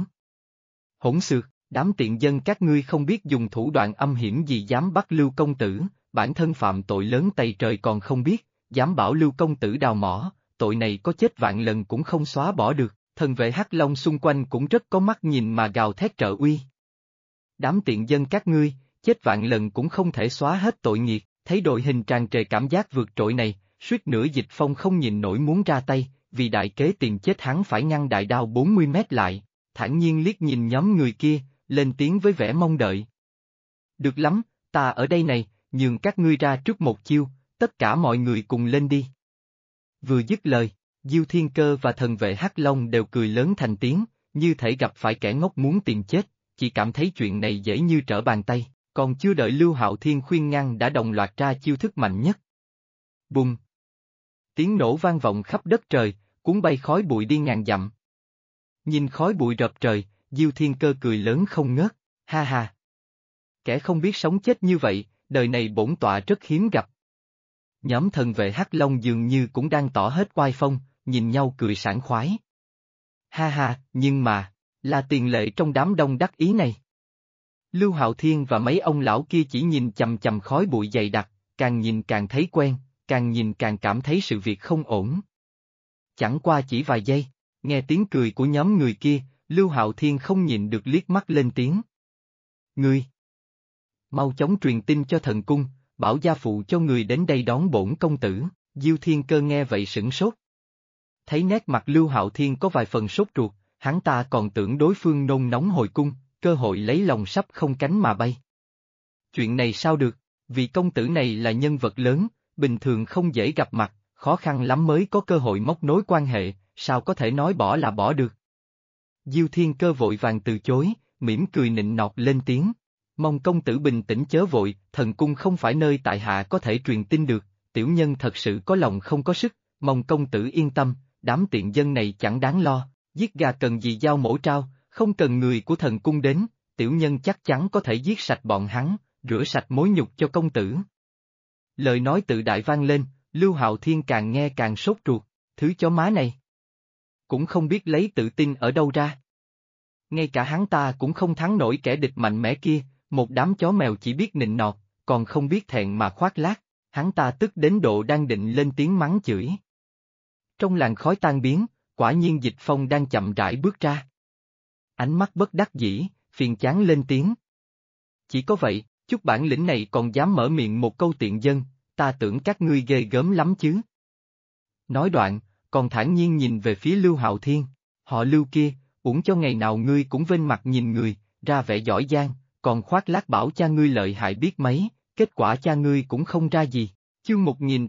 [SPEAKER 1] Hỗn xược, đám tiện dân các ngươi không biết dùng thủ đoạn âm hiểm gì dám bắt Lưu công tử, bản thân phạm tội lớn tày trời còn không biết, dám bảo Lưu công tử đào mỏ, tội này có chết vạn lần cũng không xóa bỏ được. Thần vệ Hắc Long xung quanh cũng rất có mắt nhìn mà gào thét trợ uy. Đám tiện dân các ngươi, chết vạn lần cũng không thể xóa hết tội nghiệt, thấy đội hình tràn trề cảm giác vượt trội này, suýt nữa Dịch Phong không nhìn nổi muốn ra tay, vì đại kế tìm chết hắn phải ngăn đại đao 40 mét lại, thản nhiên liếc nhìn nhóm người kia, lên tiếng với vẻ mong đợi. Được lắm, ta ở đây này, nhường các ngươi ra trước một chiêu, tất cả mọi người cùng lên đi. Vừa dứt lời, Diêu Thiên Cơ và thần vệ Hắc Long đều cười lớn thành tiếng, như thể gặp phải kẻ ngốc muốn tìm chết, chỉ cảm thấy chuyện này dễ như trở bàn tay, còn chưa đợi Lưu Hạo Thiên khuyên ngăn đã đồng loạt ra chiêu thức mạnh nhất. Bùng! Tiếng nổ vang vọng khắp đất trời, cuốn bay khói bụi đi ngàn dặm. Nhìn khói bụi rợp trời, Diêu Thiên Cơ cười lớn không ngớt, ha ha! Kẻ không biết sống chết như vậy, đời này bổn tọa rất hiếm gặp. Nhóm thần vệ Hắc Long dường như cũng đang tỏ hết oai phong, nhìn nhau cười sảng khoái. Ha ha, nhưng mà, là tiền lệ trong đám đông đắc ý này. Lưu Hạo Thiên và mấy ông lão kia chỉ nhìn chằm chằm khói bụi dày đặc, càng nhìn càng thấy quen, càng nhìn càng cảm thấy sự việc không ổn. Chẳng qua chỉ vài giây, nghe tiếng cười của nhóm người kia, Lưu Hạo Thiên không nhịn được liếc mắt lên tiếng. Ngươi! Mau chóng truyền tin cho thần cung, bảo gia phụ cho người đến đây đón bổn công tử. Diêu Thiên Cơ nghe vậy sửng sốt. Thấy nét mặt Lưu Hạo Thiên có vài phần sốt ruột, hắn ta còn tưởng đối phương nôn nóng hồi cung, cơ hội lấy lòng sắp không cánh mà bay. Chuyện này sao được, vì công tử này là nhân vật lớn, bình thường không dễ gặp mặt, khó khăn lắm mới có cơ hội móc nối quan hệ, sao có thể nói bỏ là bỏ được. Diêu Thiên Cơ vội vàng từ chối, mỉm cười nịnh nọt lên tiếng. Mong công tử bình tĩnh chớ vội, thần cung không phải nơi tại hạ có thể truyền tin được, tiểu nhân thật sự có lòng không có sức, mong công tử yên tâm, đám tiện dân này chẳng đáng lo, giết gà cần gì dao mổ trao, không cần người của thần cung đến, tiểu nhân chắc chắn có thể giết sạch bọn hắn, rửa sạch mối nhục cho công tử. Lời nói tự đại vang lên, Lưu Hạo Thiên càng nghe càng sốt ruột, thứ chó má này. Cũng không biết lấy tự tin ở đâu ra. Ngay cả hắn ta cũng không thắng nổi kẻ địch mạnh mẽ kia, một đám chó mèo chỉ biết nịnh nọt, còn không biết thẹn mà khoác lác, hắn ta tức đến độ đang định lên tiếng mắng chửi. Trong làn khói tan biến, quả nhiên Dịch Phong đang chậm rãi bước ra. Ánh mắt bất đắc dĩ, phiền chán lên tiếng. Chỉ có vậy, chút bản lĩnh này còn dám mở miệng một câu tiện dân, ta tưởng các ngươi ghê gớm lắm chứ. Nói đoạn, còn thản nhiên nhìn về phía Lưu Hạo Thiên, họ Lưu kia, uổng cho ngày nào ngươi cũng vênh mặt nhìn người, ra vẻ giỏi giang, còn khoác lác bảo cha ngươi lợi hại biết mấy, kết quả cha ngươi cũng không ra gì. Chương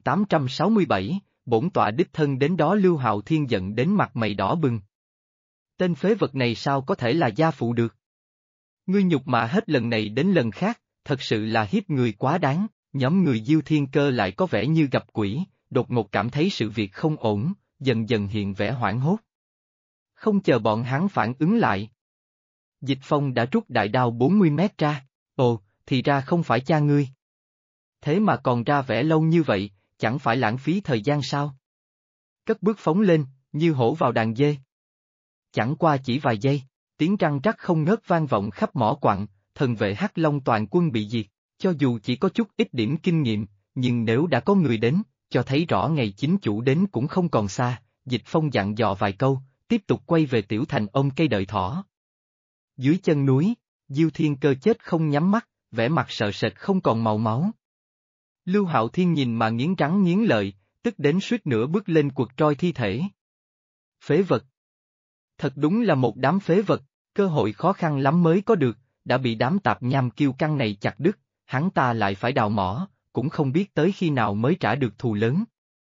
[SPEAKER 1] 1867, bổn tọa đích thân đến đó. Lưu Hạo Thiên giận đến mặt mày đỏ bừng. Tên phế vật này sao có thể là gia phụ được? Ngươi nhục mạ hết lần này đến lần khác, thật sự là hiếp người quá đáng. Nhóm người Diêu Thiên Cơ lại có vẻ như gặp quỷ, đột ngột cảm thấy sự việc không ổn, dần dần hiện vẻ hoảng hốt. Không chờ bọn hắn phản ứng lại. Dịch Phong đã rút đại đao 40 mét ra, ồ, thì ra không phải cha ngươi. Thế mà còn ra vẻ lâu như vậy, chẳng phải lãng phí thời gian sao? Cất bước phóng lên, như hổ vào đàn dê. Chẳng qua chỉ vài giây, tiếng răng rắc không ngớt vang vọng khắp mỏ quặng, thần vệ Hắc Long toàn quân bị diệt, cho dù chỉ có chút ít điểm kinh nghiệm, nhưng nếu đã có người đến, cho thấy rõ ngày chính chủ đến cũng không còn xa. Dịch Phong dặn dò vài câu, tiếp tục quay về tiểu thành ôm cây đợi thỏ. Dưới chân núi, Diêu Thiên Cơ chết không nhắm mắt, vẻ mặt sợ sệt không còn màu máu. Lưu Hạo Thiên nhìn mà nghiến răng nghiến lợi, tức đến suýt nữa bước lên quật troi thi thể. Phế vật. Thật đúng là một đám phế vật, cơ hội khó khăn lắm mới có được, đã bị đám tạp nham kiêu căng này chặt đứt, hắn ta lại phải đào mỏ, cũng không biết tới khi nào mới trả được thù lớn.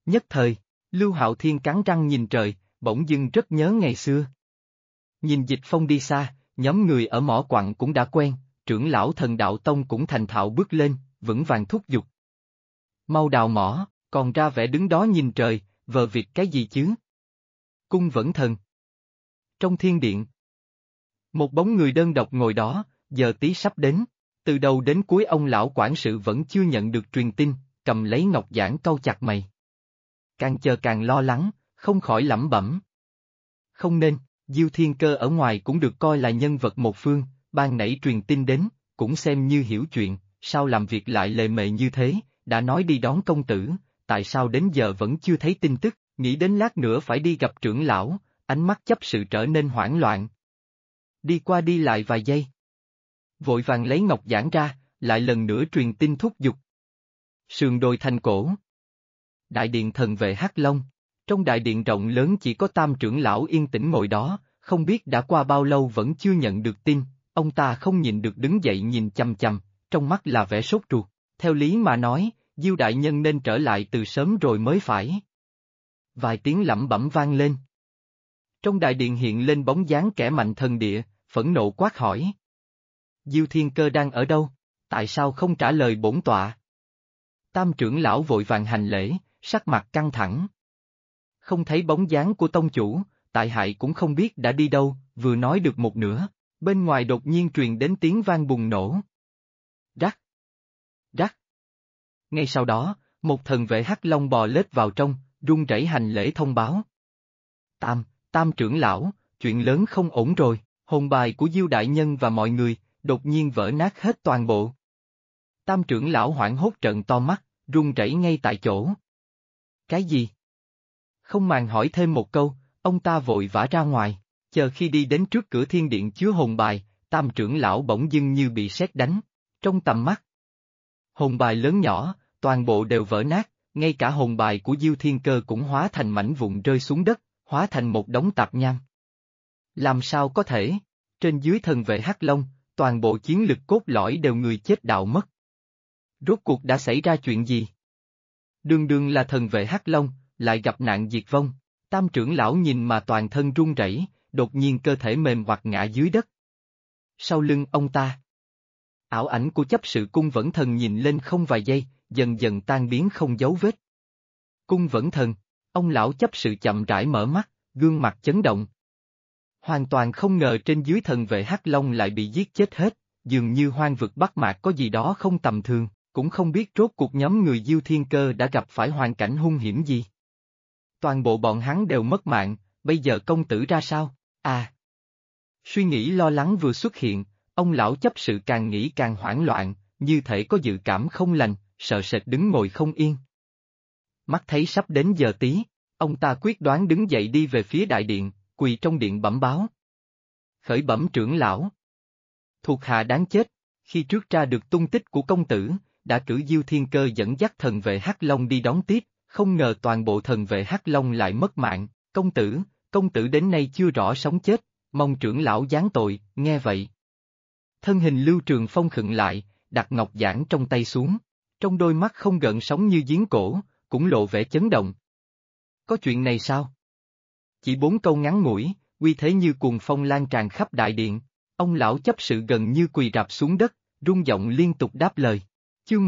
[SPEAKER 1] Nhất thời, Lưu Hạo Thiên cắn răng nhìn trời, bỗng dưng rất nhớ ngày xưa. Nhìn Dịch Phong đi xa, nhóm người ở mỏ quặng cũng đã quen, trưởng lão Thần Đạo Tông cũng thành thạo bước lên, vững vàng thúc giục. Mau đào mỏ, còn ra vẻ đứng đó nhìn trời, vờ việc cái gì chứ? Cung Vẫn Thần. Trong thiên điện, một bóng người đơn độc ngồi đó, giờ tí sắp đến, từ đầu đến cuối ông lão quản sự vẫn chưa nhận được truyền tin, cầm lấy ngọc giản cau chặt mày. Càng chờ càng lo lắng, không khỏi lẩm bẩm. Không nên, Diêu Thiên Cơ ở ngoài cũng được coi là nhân vật một phương, ban nãy truyền tin đến, cũng xem như hiểu chuyện, sao làm việc lại lề mề như thế, đã nói đi đón công tử, tại sao đến giờ vẫn chưa thấy tin tức, nghĩ đến lát nữa phải đi gặp trưởng lão, ánh mắt chấp sự trở nên hoảng loạn. Đi qua đi lại vài giây. Vội vàng lấy ngọc giản ra, lại lần nữa truyền tin thúc giục. Sườn đồi thành cổ. Đại điện thần vệ Hắc Long. Trong đại điện rộng lớn chỉ có Tam trưởng lão yên tĩnh ngồi đó, không biết đã qua bao lâu vẫn chưa nhận được tin, ông ta không nhịn được đứng dậy nhìn chằm chằm, trong mắt là vẻ sốt ruột. Theo lý mà nói, Diêu đại nhân nên trở lại từ sớm rồi mới phải. Vài tiếng lẩm bẩm vang lên. Trong đại điện hiện lên bóng dáng kẻ mạnh thần địa, phẫn nộ quát hỏi. Diêu Thiên Cơ đang ở đâu? Tại sao không trả lời bổn tọa? Tam trưởng lão vội vàng hành lễ, sắc mặt căng thẳng. Không thấy bóng dáng của tông chủ, tại hại cũng không biết đã đi đâu, vừa nói được một nửa, bên ngoài đột nhiên truyền đến tiếng vang bùng nổ. Rắc! Rắc! Ngay sau đó, một thần vệ Hắc Long bò lết vào trong, run rẩy hành lễ thông báo. Tam trưởng lão, chuyện lớn không ổn rồi, hồn bài của Diêu đại nhân và mọi người, đột nhiên vỡ nát hết toàn bộ. Tam trưởng lão hoảng hốt trợn to mắt, run rẩy ngay tại chỗ. Cái gì? Không màng hỏi thêm một câu, ông ta vội vã ra ngoài, chờ khi đi đến trước cửa thiên điện chứa hồn bài, Tam trưởng lão bỗng dưng như bị sét đánh, trong tầm mắt. Hồn bài lớn nhỏ, toàn bộ đều vỡ nát, ngay cả hồn bài của Diêu Thiên Cơ cũng hóa thành mảnh vụn rơi xuống đất, hóa thành một đống tạp nham. Làm sao có thể? Trên dưới thần vệ Hắc Long, toàn bộ chiến lực cốt lõi đều người chết đạo mất. Rốt cuộc đã xảy ra chuyện gì? Đường đường là thần vệ Hắc Long, lại gặp nạn diệt vong. Tam trưởng lão nhìn mà toàn thân run rẩy, đột nhiên cơ thể mềm hoặc ngã dưới đất. Sau lưng ông ta, ảo ảnh của chấp sự Cung Vẫn Thần nhìn lên không vài giây, dần dần tan biến không dấu vết. Cung Vẫn Thần, ông lão chấp sự chậm rãi mở mắt, gương mặt chấn động. Hoàn toàn không ngờ trên dưới thần vệ Hắc Long lại bị giết chết hết, dường như hoang vực Bắc Mạc có gì đó không tầm thường, cũng không biết rốt cuộc nhóm người Diêu Thiên Cơ đã gặp phải hoàn cảnh hung hiểm gì. Toàn bộ bọn hắn đều mất mạng, bây giờ công tử ra sao? À! Suy nghĩ lo lắng vừa xuất hiện, ông lão chấp sự càng nghĩ càng hoảng loạn, như thể có dự cảm không lành, sợ sệt đứng ngồi không yên. Mắt thấy sắp đến giờ tí, ông ta quyết đoán đứng dậy đi về phía đại điện, quỳ trong điện bẩm báo. Khởi bẩm trưởng lão. Thuộc hạ đáng chết, khi trước ra được tung tích của công tử, đã cử Diêu Thiên Cơ dẫn dắt thần vệ Hắc Long đi đón tiếp, không ngờ toàn bộ thần vệ Hắc Long lại mất mạng, công tử đến nay chưa rõ sống chết, mong trưởng lão giáng tội, nghe vậy. Thân hình Lưu Trường Phong khựng lại, đặt ngọc giản trong tay xuống, trong đôi mắt không gợn sóng như giếng cổ, cũng lộ vẻ chấn động. Có chuyện này sao? Chỉ 4 câu ngắn ngủi, uy thế như cuồng phong lan tràn khắp đại điện, ông lão chấp sự gần như quỳ rạp xuống đất, rung giọng liên tục đáp lời. Chương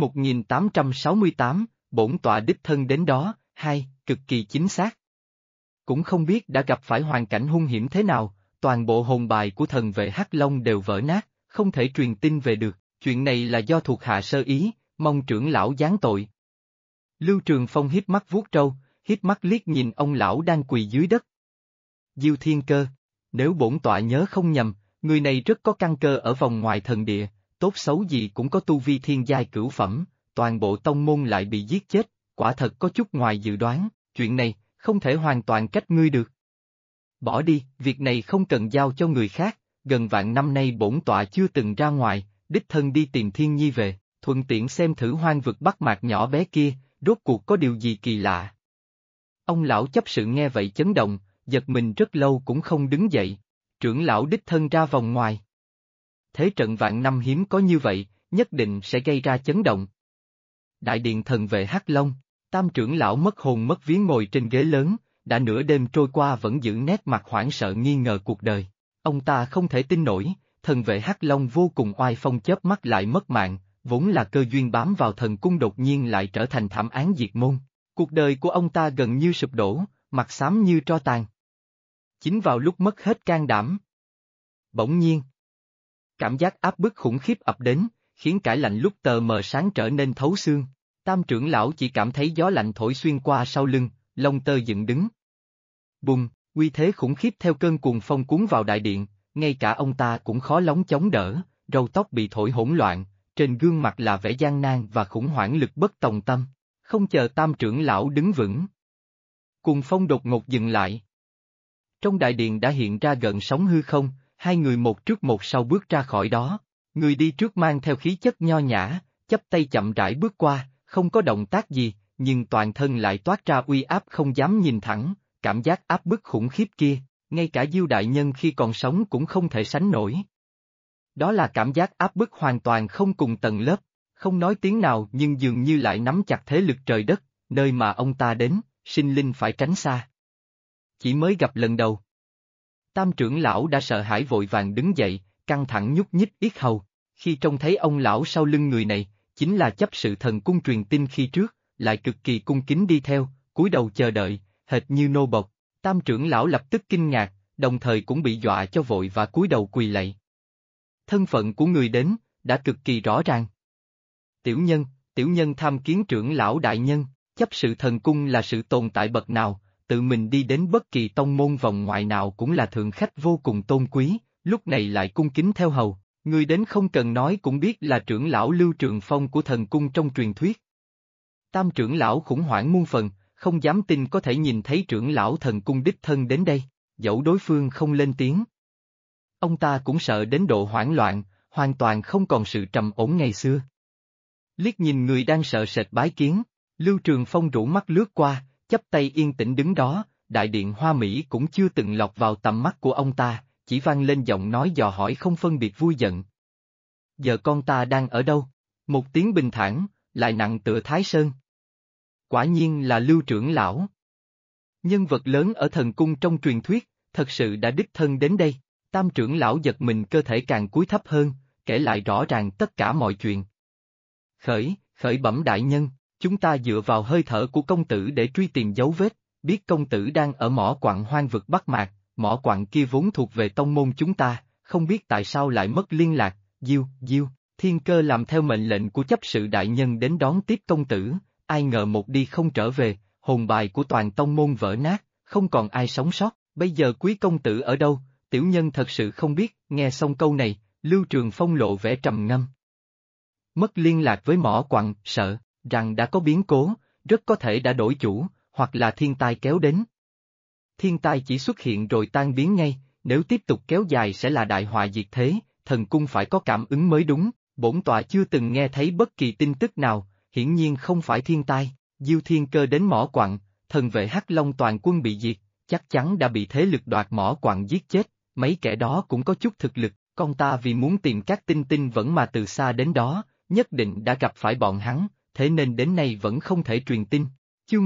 [SPEAKER 1] 1868, bổn tọa đích thân đến đó, cực kỳ chính xác. Cũng không biết đã gặp phải hoàn cảnh hung hiểm thế nào, toàn bộ hồn bài của thần vệ Hắc Long đều vỡ nát, không thể truyền tin về được, chuyện này là do thuộc hạ sơ ý, mong trưởng lão giáng tội. Lưu Trường Phong híp mắt vuốt râu, híp mắt liếc nhìn ông lão đang quỳ dưới đất. Diêu Thiên Cơ, nếu bổn tọa nhớ không nhầm, người này rất có căn cơ ở vòng ngoài thần địa, tốt xấu gì cũng có tu vi thiên giai cửu phẩm, toàn bộ tông môn lại bị giết chết, quả thật có chút ngoài dự đoán, chuyện này, không thể hoàn toàn trách ngươi được. Bỏ đi, việc này không cần giao cho người khác, gần vạn năm nay bổn tọa chưa từng ra ngoài, đích thân đi tìm Thiên Nhi về, thuận tiện xem thử hoang vực Bắc Mạc nhỏ bé kia, rốt cuộc có điều gì kỳ lạ. Ông lão chấp sự nghe vậy chấn động, giật mình rất lâu cũng không đứng dậy, trưởng lão đích thân ra vòng ngoài. Thế trận vạn năm hiếm có như vậy, nhất định sẽ gây ra chấn động. Đại điện thần vệ Hắc Long, Tam trưởng lão mất hồn mất vía ngồi trên ghế lớn, đã nửa đêm trôi qua vẫn giữ nét mặt hoảng sợ nghi ngờ cuộc đời. Ông ta không thể tin nổi, thần vệ Hắc Long vô cùng oai phong chớp mắt lại mất mạng, vốn là cơ duyên bám vào thần cung đột nhiên lại trở thành thảm án diệt môn. Cuộc đời của ông ta gần như sụp đổ, mặt xám như tro tàn. Chính vào lúc mất hết can đảm. Bỗng nhiên, cảm giác áp bức khủng khiếp ập đến, khiến cải lạnh lúc tờ mờ sáng trở nên thấu xương. Tam trưởng lão chỉ cảm thấy gió lạnh thổi xuyên qua sau lưng, lông tơ dựng đứng. Bùng, uy thế khủng khiếp theo cơn cuồng phong cuốn vào đại điện, ngay cả ông ta cũng khó lóng chống đỡ, râu tóc bị thổi hỗn loạn, trên gương mặt là vẻ gian nan và khủng hoảng lực bất tòng tâm. Không chờ tam trưởng lão đứng vững, cuồng phong đột ngột dừng lại. Trong đại điện đã hiện ra gợn sóng hư không, hai người một trước một sau bước ra khỏi đó. Người đi trước mang theo khí chất nho nhã, chắp tay chậm rãi bước qua, không có động tác gì, nhưng toàn thân lại toát ra uy áp không dám nhìn thẳng, cảm giác áp bức khủng khiếp kia, ngay cả Diêu đại nhân khi còn sống cũng không thể sánh nổi. Đó là cảm giác áp bức hoàn toàn không cùng tầng lớp, không nói tiếng nào nhưng dường như lại nắm chặt thế lực trời đất, nơi mà ông ta đến, sinh linh phải tránh xa. Chỉ mới gặp lần đầu, tam trưởng lão đã sợ hãi vội vàng đứng dậy, căng thẳng nhúc nhích yết hầu, khi trông thấy ông lão sau lưng người này, chính là chấp sự thần cung truyền tin khi trước, lại cực kỳ cung kính đi theo, cúi đầu chờ đợi, hệt như nô bộc. Tam trưởng lão lập tức kinh ngạc, đồng thời cũng bị dọa cho vội và cúi đầu quỳ lạy. Thân phận của người đến, đã cực kỳ rõ ràng. Tiểu nhân tham kiến trưởng lão đại nhân, chấp sự thần cung là sự tồn tại bậc nào, tự mình đi đến bất kỳ tông môn vòng ngoại nào cũng là thượng khách vô cùng tôn quý, lúc này lại cung kính theo hầu, người đến không cần nói cũng biết là trưởng lão Lưu Trường Phong của thần cung trong truyền thuyết. Tam trưởng lão khủng hoảng muôn phần, không dám tin có thể nhìn thấy trưởng lão thần cung đích thân đến đây, dẫu đối phương không lên tiếng. Ông ta cũng sợ đến độ hoảng loạn, hoàn toàn không còn sự trầm ổn ngày xưa. Liếc nhìn người đang sợ sệt bái kiến, Lưu Trường Phong rũ mắt lướt qua, chắp tay yên tĩnh đứng đó, đại điện hoa mỹ cũng chưa từng lọt vào tầm mắt của ông ta, chỉ vang lên giọng nói dò hỏi không phân biệt vui giận. Giờ con ta đang ở đâu? Một tiếng bình thản, lại nặng tựa Thái Sơn. Quả nhiên là Lưu trưởng lão. Nhân vật lớn ở thần cung trong truyền thuyết, thật sự đã đích thân đến đây. Tam trưởng lão giật mình cơ thể càng cúi thấp hơn, kể lại rõ ràng tất cả mọi chuyện. Khởi bẩm đại nhân, chúng ta dựa vào hơi thở của công tử để truy tìm dấu vết, biết công tử đang ở mỏ quặng hoang vực Bắc Mạc, mỏ quặng kia vốn thuộc về tông môn chúng ta, không biết tại sao lại mất liên lạc. Diêu, Thiên Cơ làm theo mệnh lệnh của chấp sự đại nhân đến đón tiếp công tử, ai ngờ một đi không trở về, hồn bài của toàn tông môn vỡ nát, không còn ai sống sót, bây giờ quý công tử ở đâu, tiểu nhân thật sự không biết. Nghe xong câu này, Lưu Trường Phong lộ vẻ trầm ngâm. Mất liên lạc với mỏ quặng, sợ rằng đã có biến cố, rất có thể đã đổi chủ, hoặc là thiên tai kéo đến. Thiên tai chỉ xuất hiện rồi tan biến ngay, nếu tiếp tục kéo dài sẽ là đại họa diệt thế, thần cung phải có cảm ứng mới đúng, bổn tọa chưa từng nghe thấy bất kỳ tin tức nào, hiển nhiên không phải thiên tai. Diêu Thiên Cơ đến mỏ quặng, thần vệ Hắc Long toàn quân bị diệt, chắc chắn đã bị thế lực đoạt mỏ quặng giết chết, mấy kẻ đó cũng có chút thực lực, con ta vì muốn tìm các tinh vẫn mà từ xa đến đó, nhất định đã gặp phải bọn hắn, thế nên đến nay vẫn không thể truyền tin. Chương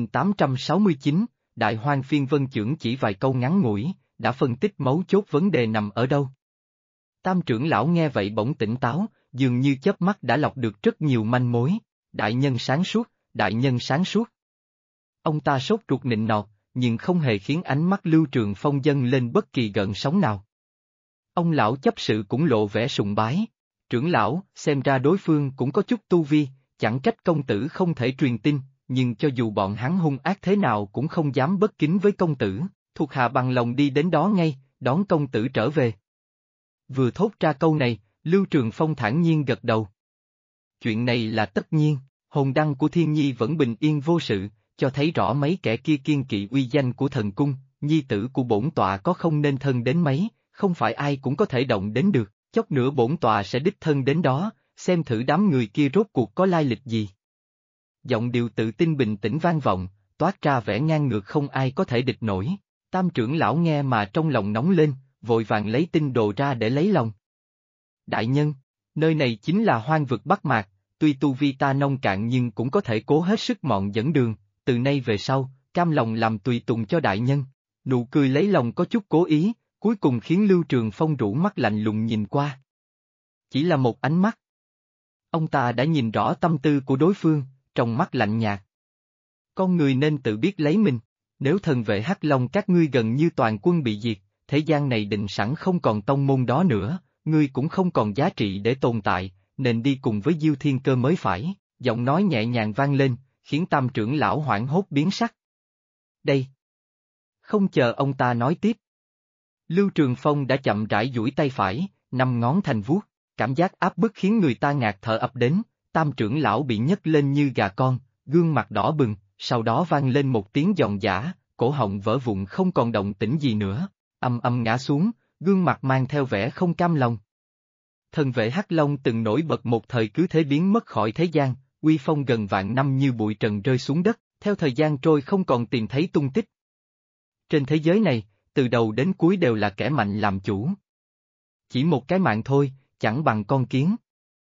[SPEAKER 1] 1869, Đại Hoang Phiên Vân Chưởng chỉ vài câu ngắn ngủi, đã phân tích mấu chốt vấn đề nằm ở đâu. Tam trưởng lão nghe vậy bỗng tỉnh táo, dường như chớp mắt đã lọc được rất nhiều manh mối. Đại nhân sáng suốt. Ông ta sốt ruột nịnh nọt, nhưng không hề khiến ánh mắt Lưu Trường Phong dâng lên bất kỳ gợn sóng nào. Ông lão chấp sự cũng lộ vẻ sùng bái. Trưởng lão, xem ra đối phương cũng có chút tu vi, chẳng trách công tử không thể truyền tin, nhưng cho dù bọn hắn hung ác thế nào cũng không dám bất kính với công tử, thuộc hạ bằng lòng đi đến đó ngay, đón công tử trở về. Vừa thốt ra câu này, Lưu Trường Phong thản nhiên gật đầu. Chuyện này là tất nhiên, hồn đăng của Thiên Nhi vẫn bình yên vô sự, cho thấy rõ mấy kẻ kia kiêng kỵ uy danh của thần cung, nhi tử của bổn tọa có không nên thân đến mấy, không phải ai cũng có thể động đến được, chốc nữa bổn tọa sẽ đích thân đến đó, xem thử đám người kia rốt cuộc có lai lịch gì. Giọng điệu tự tin bình tĩnh vang vọng, toát ra vẻ ngang ngược không ai có thể địch nổi. Tam trưởng lão nghe mà trong lòng nóng lên, vội vàng lấy tinh đồ ra để lấy lòng. Đại nhân, nơi này chính là hoang vực Bắc Mạc, tuy tu vi ta nông cạn nhưng cũng có thể cố hết sức mọn dẫn đường, từ nay về sau, cam lòng làm tùy tùng cho đại nhân. Nụ cười lấy lòng có chút cố ý, cuối cùng khiến Lưu Trường Phong rũ mắt lạnh lùng nhìn qua. Chỉ là một ánh mắt. Ông ta đã nhìn rõ tâm tư của đối phương, trong mắt lạnh nhạt. Con người nên tự biết lấy mình, nếu thần vệ Hắc Long các ngươi gần như toàn quân bị diệt, thế gian này định sẵn không còn tông môn đó nữa, ngươi cũng không còn giá trị để tồn tại, nên đi cùng với Diêu Thiên Cơ mới phải, giọng nói nhẹ nhàng vang lên, khiến Tam trưởng lão hoảng hốt biến sắc. Đây! Không chờ ông ta nói tiếp. Lưu Trường Phong đã chậm rãi duỗi tay phải, 5 ngón thành vuốt, cảm giác áp bức khiến người ta ngạt thở ập đến, Tam trưởng lão bị nhấc lên như gà con, gương mặt đỏ bừng, sau đó vang lên một tiếng giòn giã, cổ họng vỡ vụn không còn động tĩnh gì nữa, ầm ầm ngã xuống, gương mặt mang theo vẻ không cam lòng. Thần vệ Hắc Long từng nổi bật một thời cứ thế biến mất khỏi thế gian, uy phong gần vạn năm như bụi trần rơi xuống đất, theo thời gian trôi không còn tìm thấy tung tích. Trên thế giới này, từ đầu đến cuối đều là kẻ mạnh làm chủ. Chỉ một cái mạng thôi, chẳng bằng con kiến.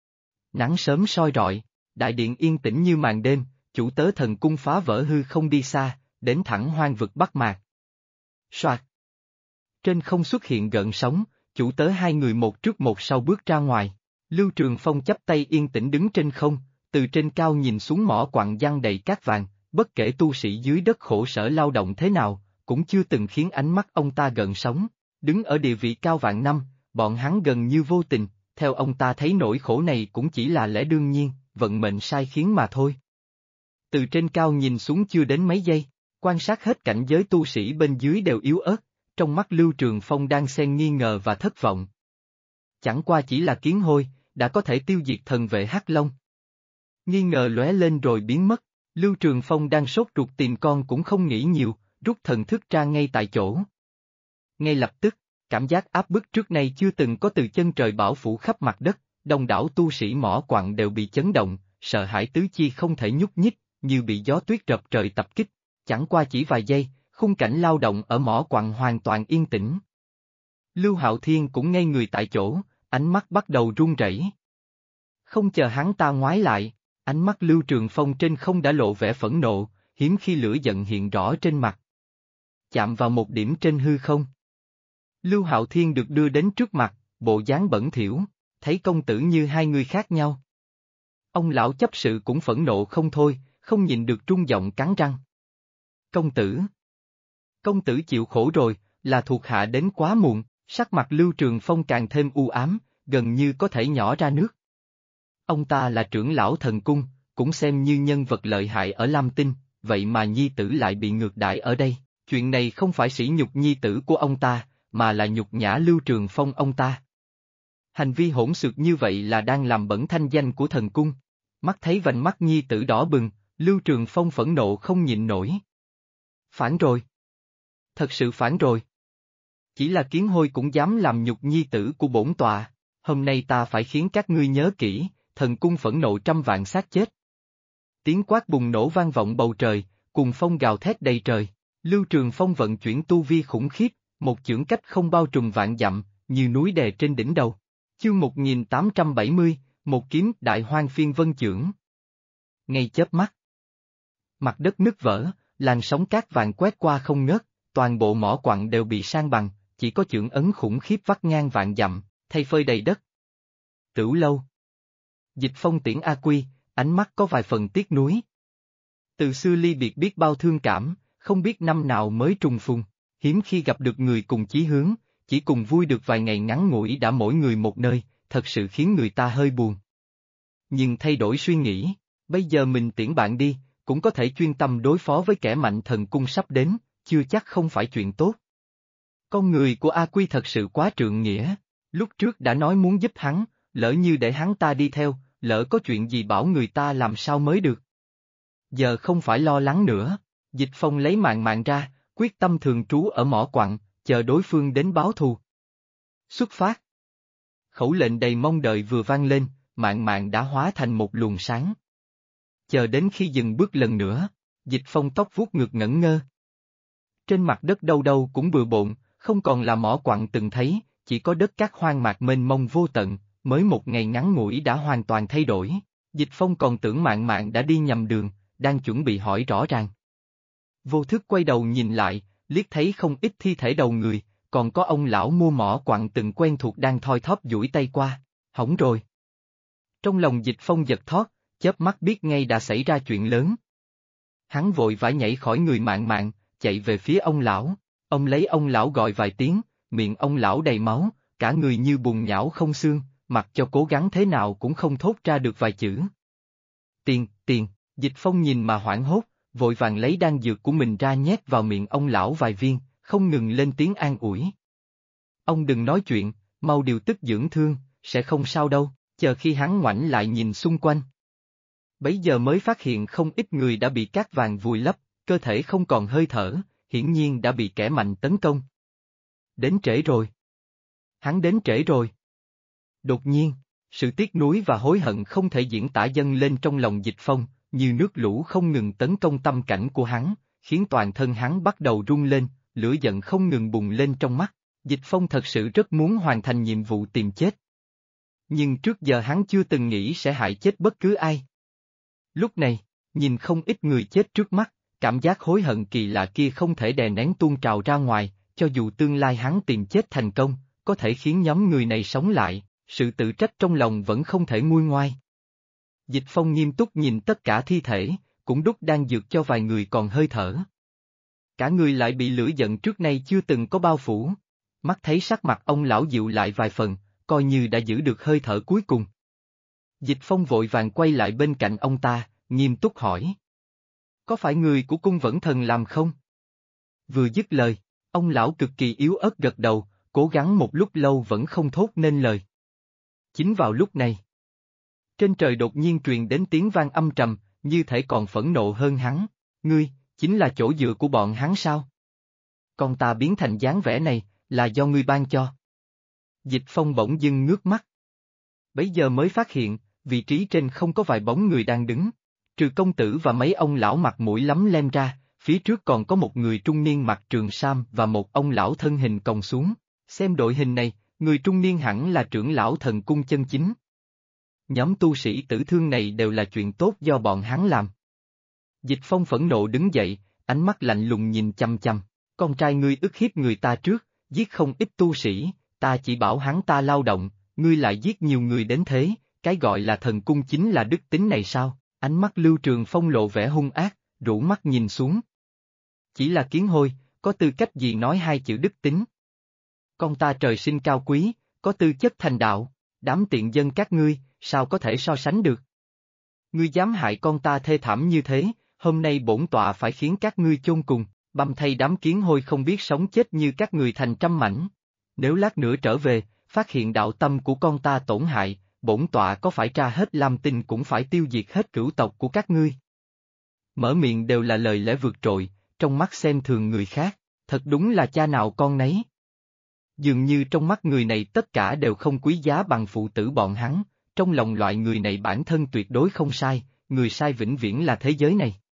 [SPEAKER 1] Nắng sớm soi rọi, đại điện yên tĩnh như màn đêm, chủ tớ thần cung phá vỡ hư không đi xa, đến thẳng hoang vực Bắc Mạc. Soạt. Trên không xuất hiện gợn sóng, chủ tớ hai người một trước một sau bước ra ngoài. Lưu Trường Phong chắp tay yên tĩnh đứng trên không, từ trên cao nhìn xuống mỏ quặng giăng đầy cát vàng, bất kể tu sĩ dưới đất khổ sở lao động thế nào, cũng chưa từng khiến ánh mắt ông ta gợn sóng. Đứng ở địa vị cao vạn năm, bọn hắn gần như vô tình, theo ông ta thấy nỗi khổ này cũng chỉ là lẽ đương nhiên, vận mệnh sai khiến mà thôi. Từ trên cao nhìn xuống chưa đến mấy giây, quan sát hết cảnh giới tu sĩ bên dưới đều yếu ớt, trong mắt Lưu Trường Phong đang xen nghi ngờ và thất vọng. Chẳng qua chỉ là kiến hôi, đã có thể tiêu diệt thần vệ Hắc Long. Nghi ngờ lóe lên rồi biến mất, Lưu Trường Phong đang sốt ruột tìm con cũng không nghĩ nhiều, rút thần thức ra ngay tại chỗ. Ngay lập tức, cảm giác áp bức trước nay chưa từng có từ chân trời bão phủ khắp mặt đất, đông đảo tu sĩ mỏ quặng đều bị chấn động, sợ hãi tứ chi không thể nhúc nhích, như bị gió tuyết rập trời tập kích. Chẳng qua chỉ vài giây, khung cảnh lao động ở mỏ quặng hoàn toàn yên tĩnh. Lưu Hạo Thiên cũng ngây người tại chỗ, ánh mắt bắt đầu run rẩy. Không chờ hắn ta ngoái lại, ánh mắt Lưu Trường Phong trên không đã lộ vẻ phẫn nộ, hiếm khi lửa giận hiện rõ trên mặt. Chạm vào một điểm trên hư không. Lưu Hạo Thiên được đưa đến trước mặt, bộ dáng bẩn thỉu, thấy công tử như hai người khác nhau. Ông lão chấp sự cũng phẫn nộ không thôi, không nhịn được trung giọng cắn răng. Công tử! Công tử chịu khổ rồi, là thuộc hạ đến quá muộn, sắc mặt Lưu Trường Phong càng thêm u ám, gần như có thể nhỏ ra nước. Ông ta là trưởng lão thần cung, cũng xem như nhân vật lợi hại ở Lam Tinh, vậy mà nhi tử lại bị ngược đãi ở đây, chuyện này không phải sỉ nhục nhi tử của ông ta, mà là nhục nhã Lưu Trường Phong ông ta. Hành vi hỗn xược như vậy là đang làm bẩn thanh danh của thần cung. Mắt thấy vành mắt nhi tử đỏ bừng, Lưu Trường Phong phẫn nộ không nhịn nổi. Phản rồi. Thật sự phản rồi. Chỉ là kiến hôi cũng dám làm nhục nhi tử của bổn tọa, hôm nay ta phải khiến các ngươi nhớ kỹ, thần cung phẫn nộ trăm vạn xác chết. Tiếng quát bùng nổ vang vọng bầu trời, cùng phong gào thét đầy trời, Lưu Trường Phong vận chuyển tu vi khủng khiếp, một chưởng cách không bao trùm vạn dặm, như núi đè trên đỉnh đầu. Chương 1870, một kiếm đại hoang phiên vân chưởng. Ngay chớp mắt. Mặt đất nứt vỡ, làn sóng cát vàng quét qua không ngớt, toàn bộ mỏ quặng đều bị san bằng, chỉ có chưởng ấn khủng khiếp vắt ngang vạn dặm, thay phơi đầy đất. Tửu lâu. Dịch Phong tiễn A Quy, ánh mắt có vài phần tiếc nuối. Từ xưa ly biệt biết bao thương cảm, không biết năm nào mới trùng phùng, hiếm khi gặp được người cùng chí hướng, chỉ cùng vui được vài ngày ngắn ngủi đã mỗi người một nơi, thật sự khiến người ta hơi buồn. Nhưng thay đổi suy nghĩ, bây giờ mình tiễn bạn đi, cũng có thể chuyên tâm đối phó với kẻ mạnh thần cung sắp đến, chưa chắc không phải chuyện tốt. Con người của A Quy thật sự quá trượng nghĩa, lúc trước đã nói muốn giúp hắn, lỡ như để hắn ta đi theo, lỡ có chuyện gì bảo người ta làm sao mới được. Giờ không phải lo lắng nữa, Dịch Phong lấy mạng mạng ra, quyết tâm thường trú ở mỏ quặng, chờ đối phương đến báo thù. Xuất phát. Khẩu lệnh đầy mong đợi vừa vang lên, mạng mạng đã hóa thành một luồng sáng. Chờ đến khi dừng bước lần nữa, Dịch Phong tóc vuốt ngược ngẩn ngơ. Trên mặt đất đâu đâu cũng bừa bộn, không còn là mỏ quặng từng thấy, chỉ có đất cát hoang mạc mênh mông vô tận, mới một ngày ngắn ngủi đã hoàn toàn thay đổi. Dịch Phong còn tưởng Mạn Mạn đã đi nhầm đường, đang chuẩn bị hỏi rõ ràng. Vô thức quay đầu nhìn lại, liếc thấy không ít thi thể đầu người, còn có ông lão mua mỏ quặng từng quen thuộc đang thoi thóp duỗi tay qua. Hỏng rồi. Trong lòng Dịch Phong giật thót, chớp mắt biết ngay đã xảy ra chuyện lớn. Hắn vội vã nhảy khỏi người Mạn Mạn, chạy về phía ông lão. Ông lấy ông lão gọi vài tiếng, miệng ông lão đầy máu, cả người như bùn nhão không xương, mặc cho cố gắng thế nào cũng không thốt ra được vài chữ. Tiền, Dịch Phong nhìn mà hoảng hốt, vội vàng lấy đan dược của mình ra nhét vào miệng ông lão vài viên, không ngừng lên tiếng an ủi. Ông đừng nói chuyện, mau điều tức dưỡng thương, sẽ không sao đâu, chờ khi hắn ngoảnh lại nhìn xung quanh. Bấy giờ mới phát hiện không ít người đã bị cát vàng vùi lấp, cơ thể không còn hơi thở, hiển nhiên đã bị kẻ mạnh tấn công. Đến trễ rồi. Hắn đến trễ rồi. Đột nhiên, sự tiếc nuối và hối hận không thể diễn tả dâng lên trong lòng Dịch Phong, như nước lũ không ngừng tấn công tâm cảnh của hắn, khiến toàn thân hắn bắt đầu rung lên, lửa giận không ngừng bùng lên trong mắt. Dịch Phong thật sự rất muốn hoàn thành nhiệm vụ tìm chết. Nhưng trước giờ hắn chưa từng nghĩ sẽ hại chết bất cứ ai. Lúc này, nhìn không ít người chết trước mắt, cảm giác hối hận kỳ lạ kia không thể đè nén tuôn trào ra ngoài, cho dù tương lai hắn tìm chết thành công, có thể khiến nhóm người này sống lại, sự tự trách trong lòng vẫn không thể nguôi ngoai. Dịch Phong nghiêm túc nhìn tất cả thi thể, cũng đút đan dược cho vài người còn hơi thở. Cả người lại bị lửa giận trước nay chưa từng có bao phủ. Mắt thấy sắc mặt ông lão dịu lại vài phần, coi như đã giữ được hơi thở cuối cùng. Dịch Phong vội vàng quay lại bên cạnh ông ta, nghiêm túc hỏi. Có phải người của cung vẫn thần làm không? Vừa dứt lời, ông lão cực kỳ yếu ớt gật đầu, cố gắng một lúc lâu vẫn không thốt nên lời. Chính vào lúc này, trên trời đột nhiên truyền đến tiếng vang âm trầm, như thể còn phẫn nộ hơn hắn. Ngươi, chính là chỗ dựa của bọn hắn sao? Con ta biến thành dáng vẻ này, là do ngươi ban cho. Dịch Phong bỗng dưng ngước mắt. Bấy giờ mới phát hiện, vị trí trên không có vài bóng người đang đứng. Trừ công tử và mấy ông lão mặt mũi lắm lem ra, phía trước còn có một người trung niên mặc trường sam và một ông lão thân hình còng xuống. Xem đội hình này, người trung niên hẳn là trưởng lão thần cung chân chính. Nhóm tu sĩ tử thương này đều là chuyện tốt do bọn hắn làm. Dịch Phong phẫn nộ đứng dậy, ánh mắt lạnh lùng nhìn chăm chăm. Con trai ngươi ức hiếp người ta trước, giết không ít tu sĩ, ta chỉ bảo hắn ta lao động, ngươi lại giết nhiều người đến thế, cái gọi là thần cung chính là đức tính này sao? Ánh mắt Lưu Trường Phong lộ vẻ hung ác, rũ mắt nhìn xuống. Chỉ là kiến hôi, có tư cách gì nói hai chữ đức tính? Con ta trời sinh cao quý, có tư chất thành đạo, đám tiện dân các ngươi, sao có thể so sánh được? Ngươi dám hại con ta thê thảm như thế, hôm nay bổn tọa phải khiến các ngươi chôn cùng, băm thay đám kiến hôi không biết sống chết như các người thành trăm mảnh. Nếu lát nữa trở về, phát hiện đạo tâm của con ta tổn hại, bổn tọa có phải tra hết Lam Tinh cũng phải tiêu diệt hết cửu tộc của các ngươi. Mở miệng đều là lời lẽ vượt trội, trong mắt xem thường người khác, thật đúng là cha nào con nấy. Dường như trong mắt người này tất cả đều không quý giá bằng phụ tử bọn hắn, trong lòng loại người này bản thân tuyệt đối không sai, người sai vĩnh viễn là thế giới này.